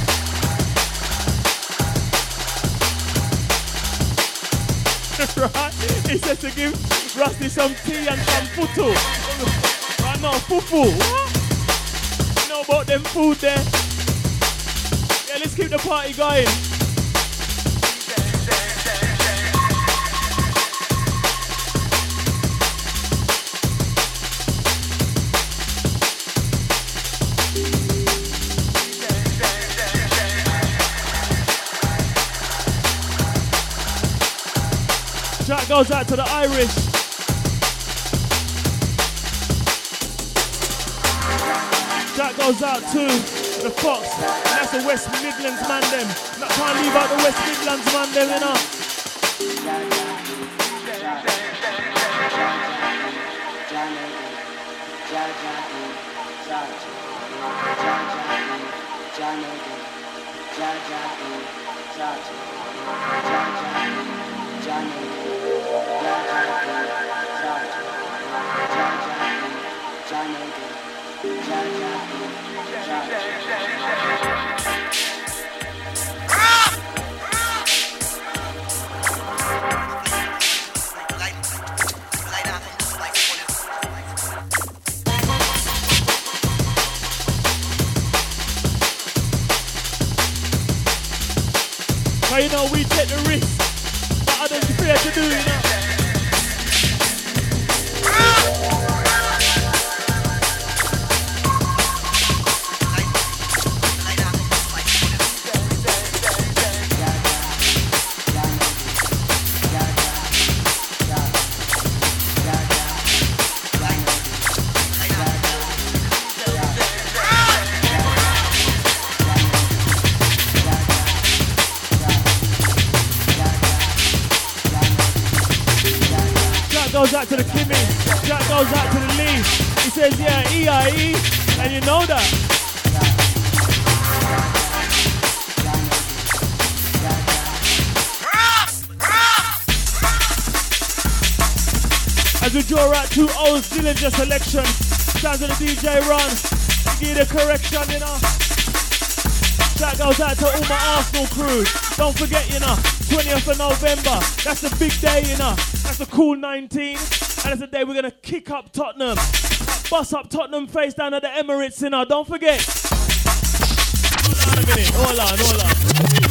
Right? He says to give Rusty some tea and some futu. Right, no, fufu. What? You know about them food there? Yeah, let's keep the party going. Shout goes out to the Irish. Shout goes out to the Fox. And that's the West Midlands man them. Not trying to leave out the West Midlands man them, you know. But you know, we take the risk that others fear to do, you know. out to the Kimmy. Shout goes out to the Lee. He says, yeah, EIE. And you know that. As we draw out 2 O's Dillinger selection. Sounds of the DJ Run. Give the correction, you know. Shout goes out to all my Arsenal crew. Don't forget, you know, 20th of November. That's a big day, you know. That's a cool 19. And that's the day we're going to kick up Tottenham. Bust up Tottenham face down at the Emirates, you know. Don't forget. Hold on a minute. Hold on. Hold on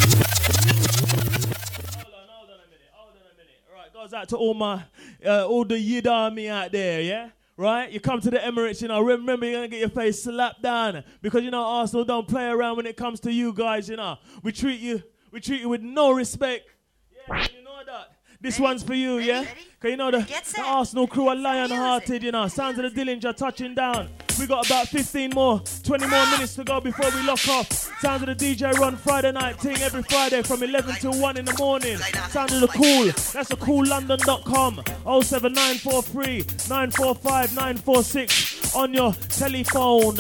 a minute. Right, goes out to all my, all the Yid Army out there, yeah? Right? You come to the Emirates, you know, remember you're going to get your face slapped down because, you know, Arsenal don't play around when it comes to you guys, you know. We treat you with no respect. Yeah, you know that. This one's for you, yeah? Because, you know, the Arsenal crew are lion-hearted, you know. Sounds of the Dillinger touching down. We got about 20 more minutes to go before we lock off. Sounds of the DJ Run Friday night thing every Friday from 11 till 1 in the morning. Sound of the Cool. That's the coollondon.com. 07943 945 946 on your telephone.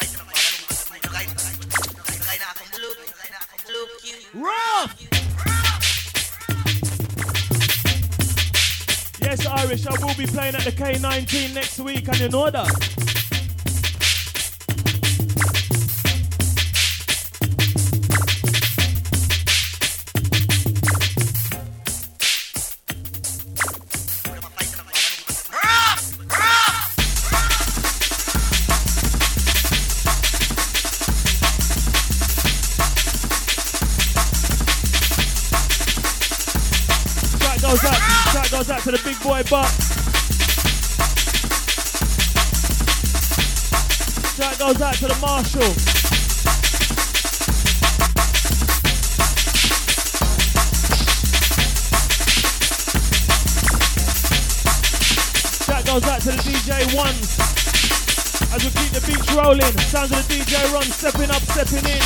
Rough! Yes, Irish, I will be playing at the K19 next week, and you know that. Shout goes out to the big boy Buck. Shout goes out to the Marshall. Shout goes out to the DJ Ones. As we keep the beats rolling, sounds of the DJ Run stepping up, stepping in.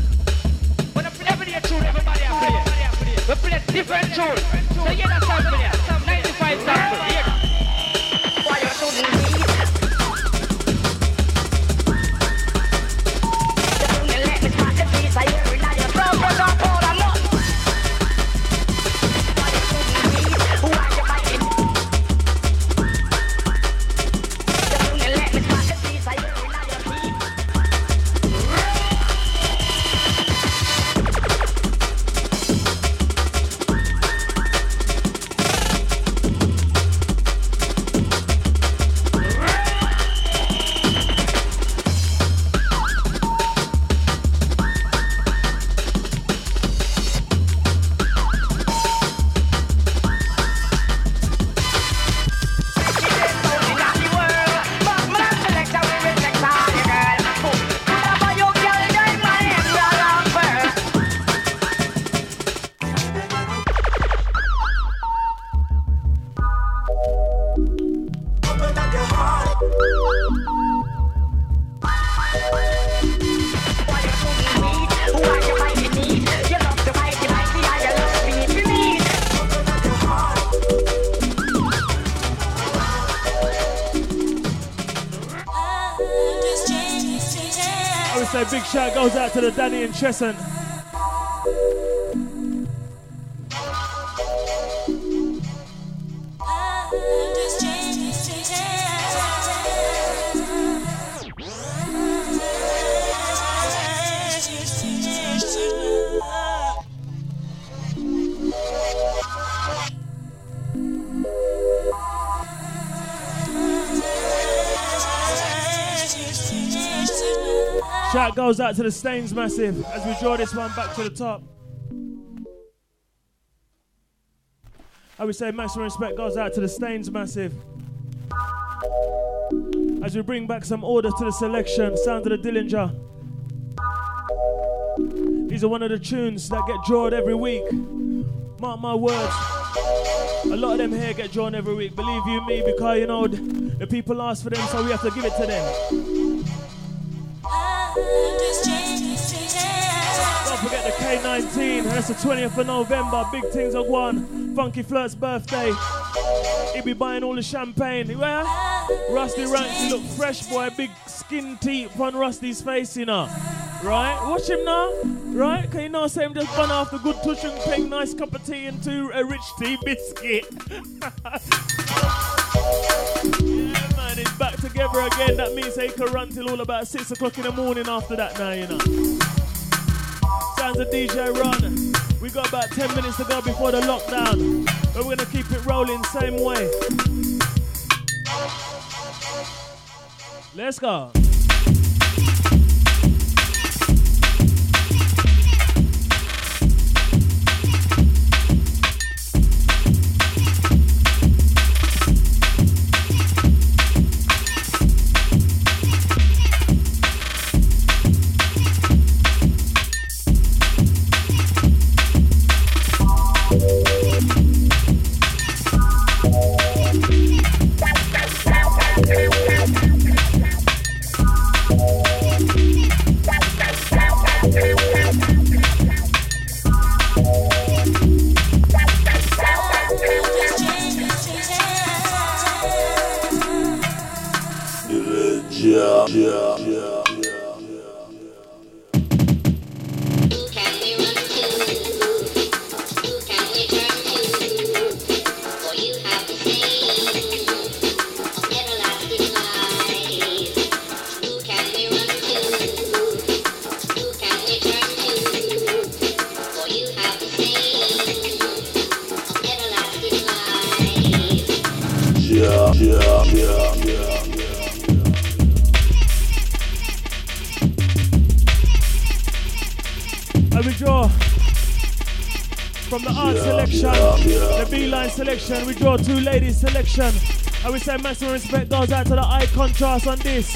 different tune. So you know something here. I would say big shout goes out to the Danny and Chesson. Shout goes out to the Stains Massive as we draw this one back to the top. I would say maximum respect goes out to the Stains Massive as we bring back some order to the selection. Sound of the Dillinger. These are one of the tunes that get drawn every week. Mark my words. A lot of them here get drawn every week. Believe you me, because you know the people ask for them, so we have to give it to them. Don't forget the K19, that's the 20th of November. Big things are going. Funky Flirt's birthday. He be buying all the champagne. Where? Rusty Ranks, he look fresh, boy. Big skin teeth on Rusty's face, you know. Right? Watch him now. Right? Can you know, say him just bun off the good touch and ping, nice cup of tea into a rich tea biscuit. Yeah, man, it's back together again. That means he can run till all about 6 o'clock in the morning after that now, you know. Sounds of DJ Ron. We got about 10 minutes to go before the lockdown. But we're going to keep it rolling same way. Let's go. Selection, we draw 2 ladies selection. I would say maximum respect goes out to the eye contrast on this.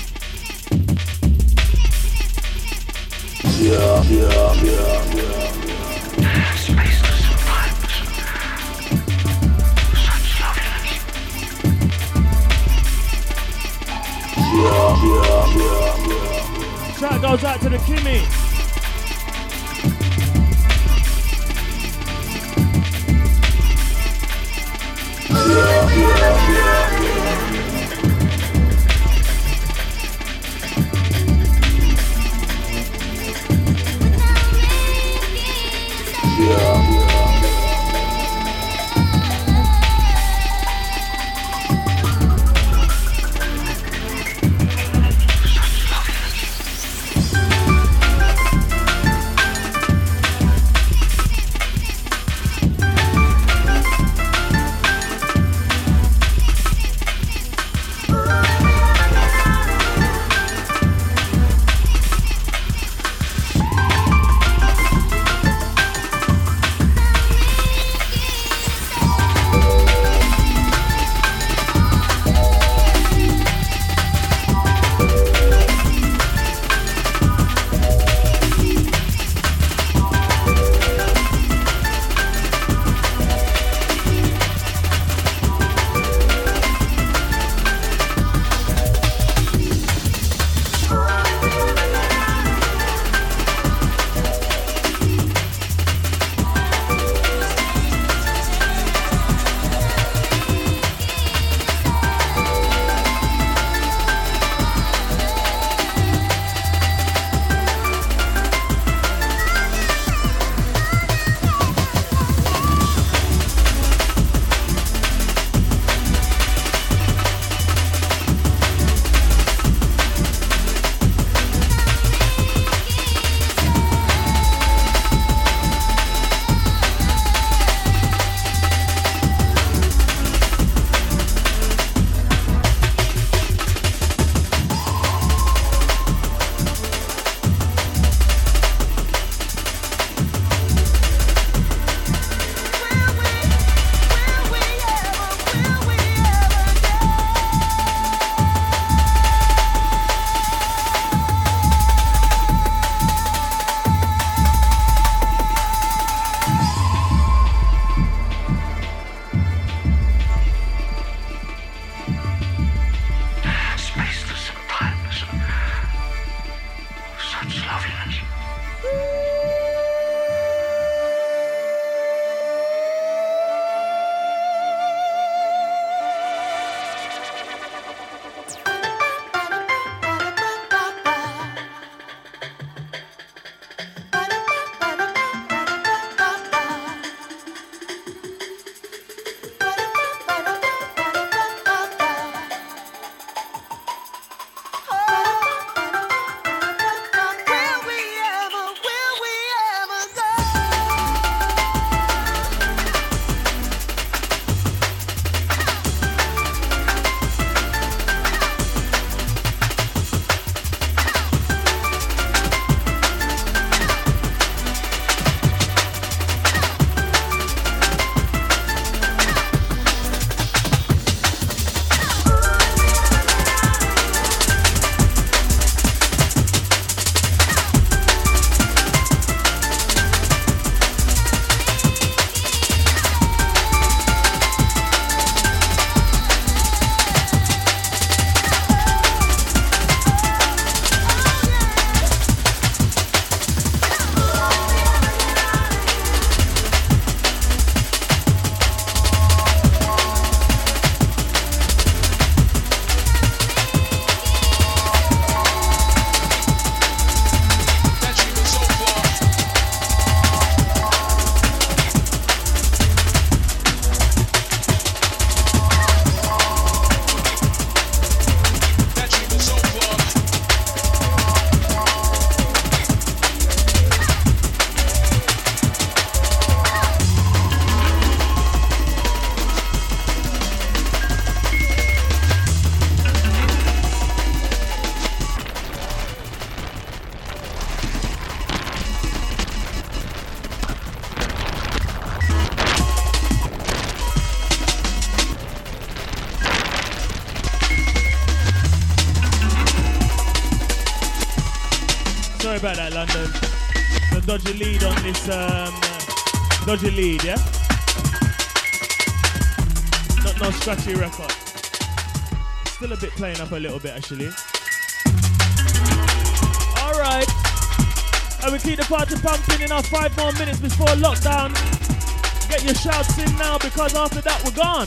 Shout goes out to the Kimmy. Sorry about that, London. The dodgy lead on this, dodgy lead, yeah? Not no scratchy record. Still a bit playing up a little bit, actually. Alright. And we keep the party pumping in our 5 more minutes before lockdown. Get your shouts in now, because after that we're gone.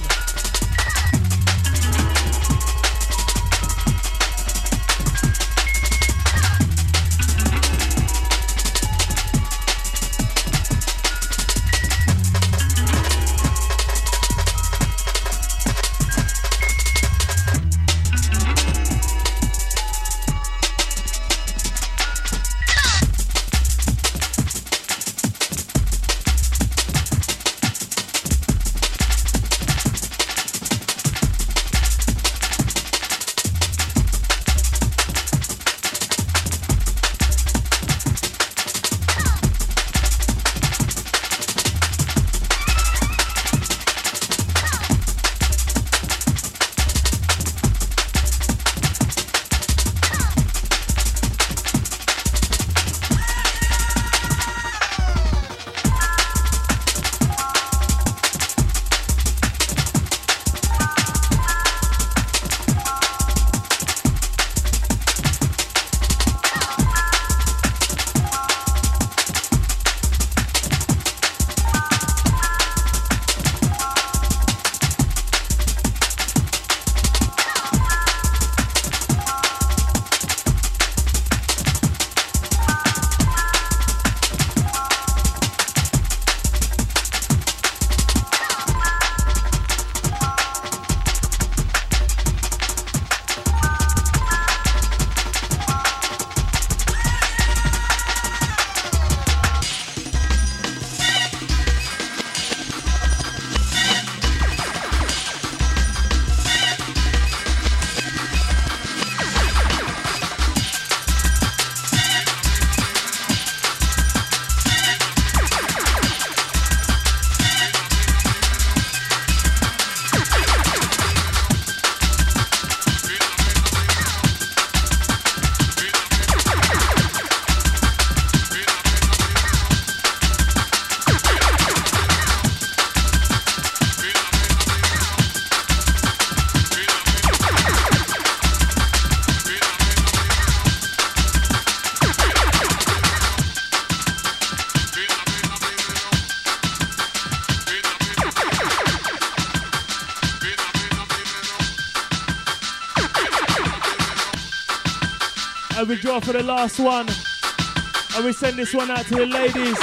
And we draw for the last one. And we send this one out to the ladies.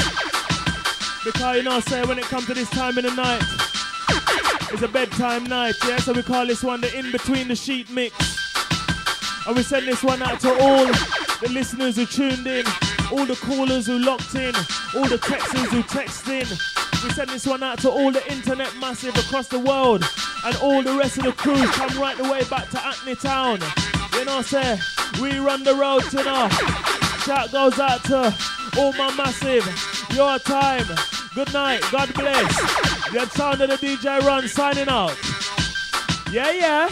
Because you know, say when it comes to this time in the night, it's a bedtime night, yeah? So we call this one the In Between the Sheet Mix. And we send this one out to all the listeners who tuned in, all the callers who locked in, all the texters who text in. We send this one out to all the internet massive across the world, and all the rest of the crews come right the way back to Hackney Town. You know, say, we run the road to now. Shout goes out to all my massive. Your time. Good night. God bless. You had sound of the DJ Run signing out. Yeah, yeah.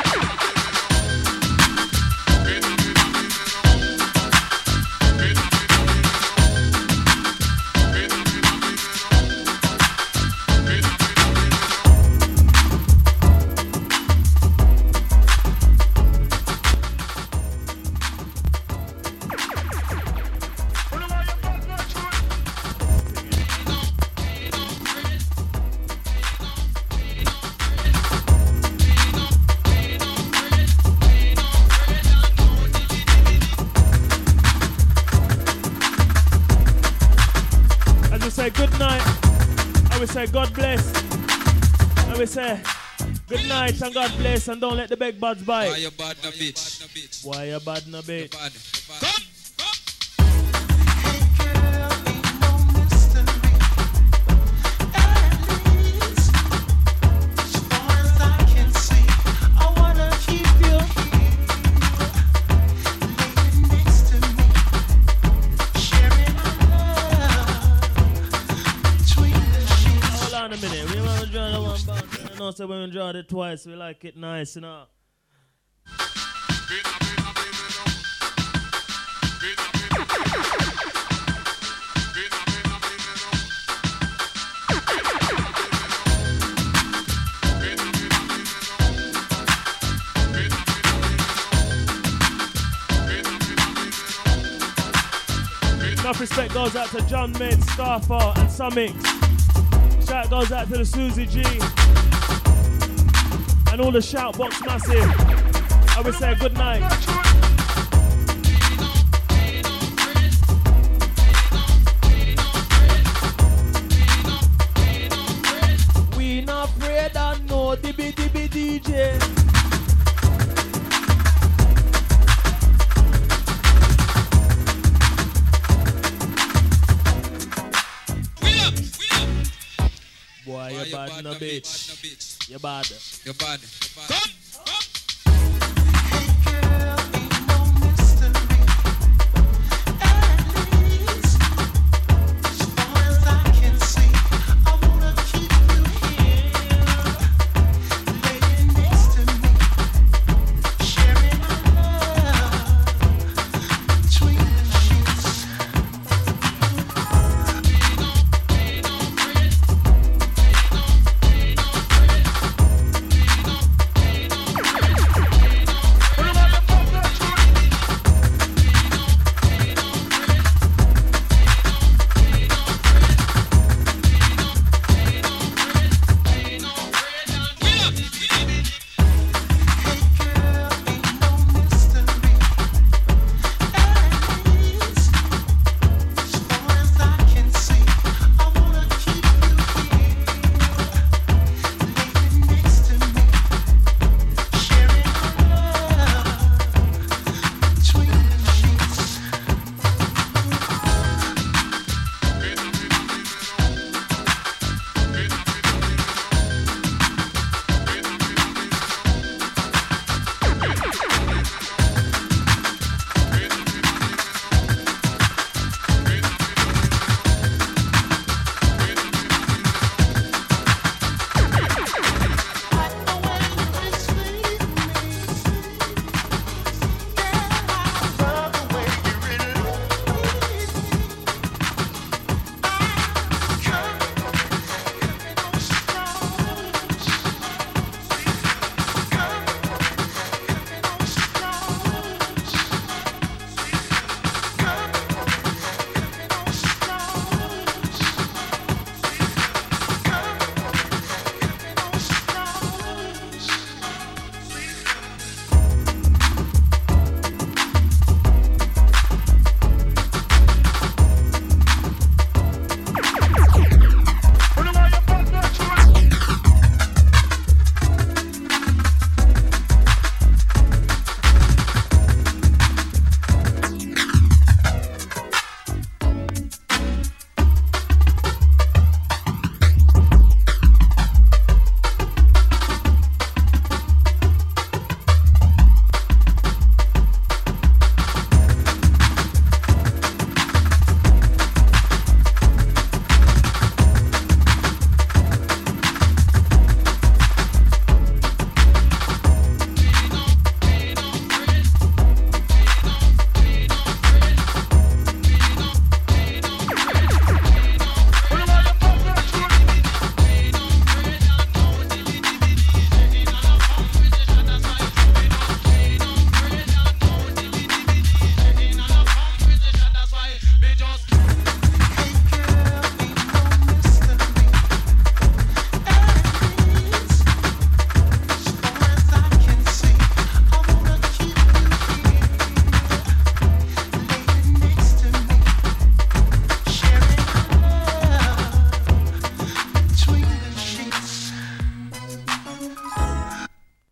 Say God bless, and we say good night and God bless, and don't let the big buds bite. Why you bad no bitch? Why you bad no bitch? Come. So when we draw it twice, we like it nice, you know. Enough respect goes out to John Med, Scarfar, and Summix. Shout goes out to the Susie G. And all the Shoutbox Massive. I would say good night. We not afraid of no dibby DJ. Boy, you're bad, no bitch. You're bad. You're bad. Come.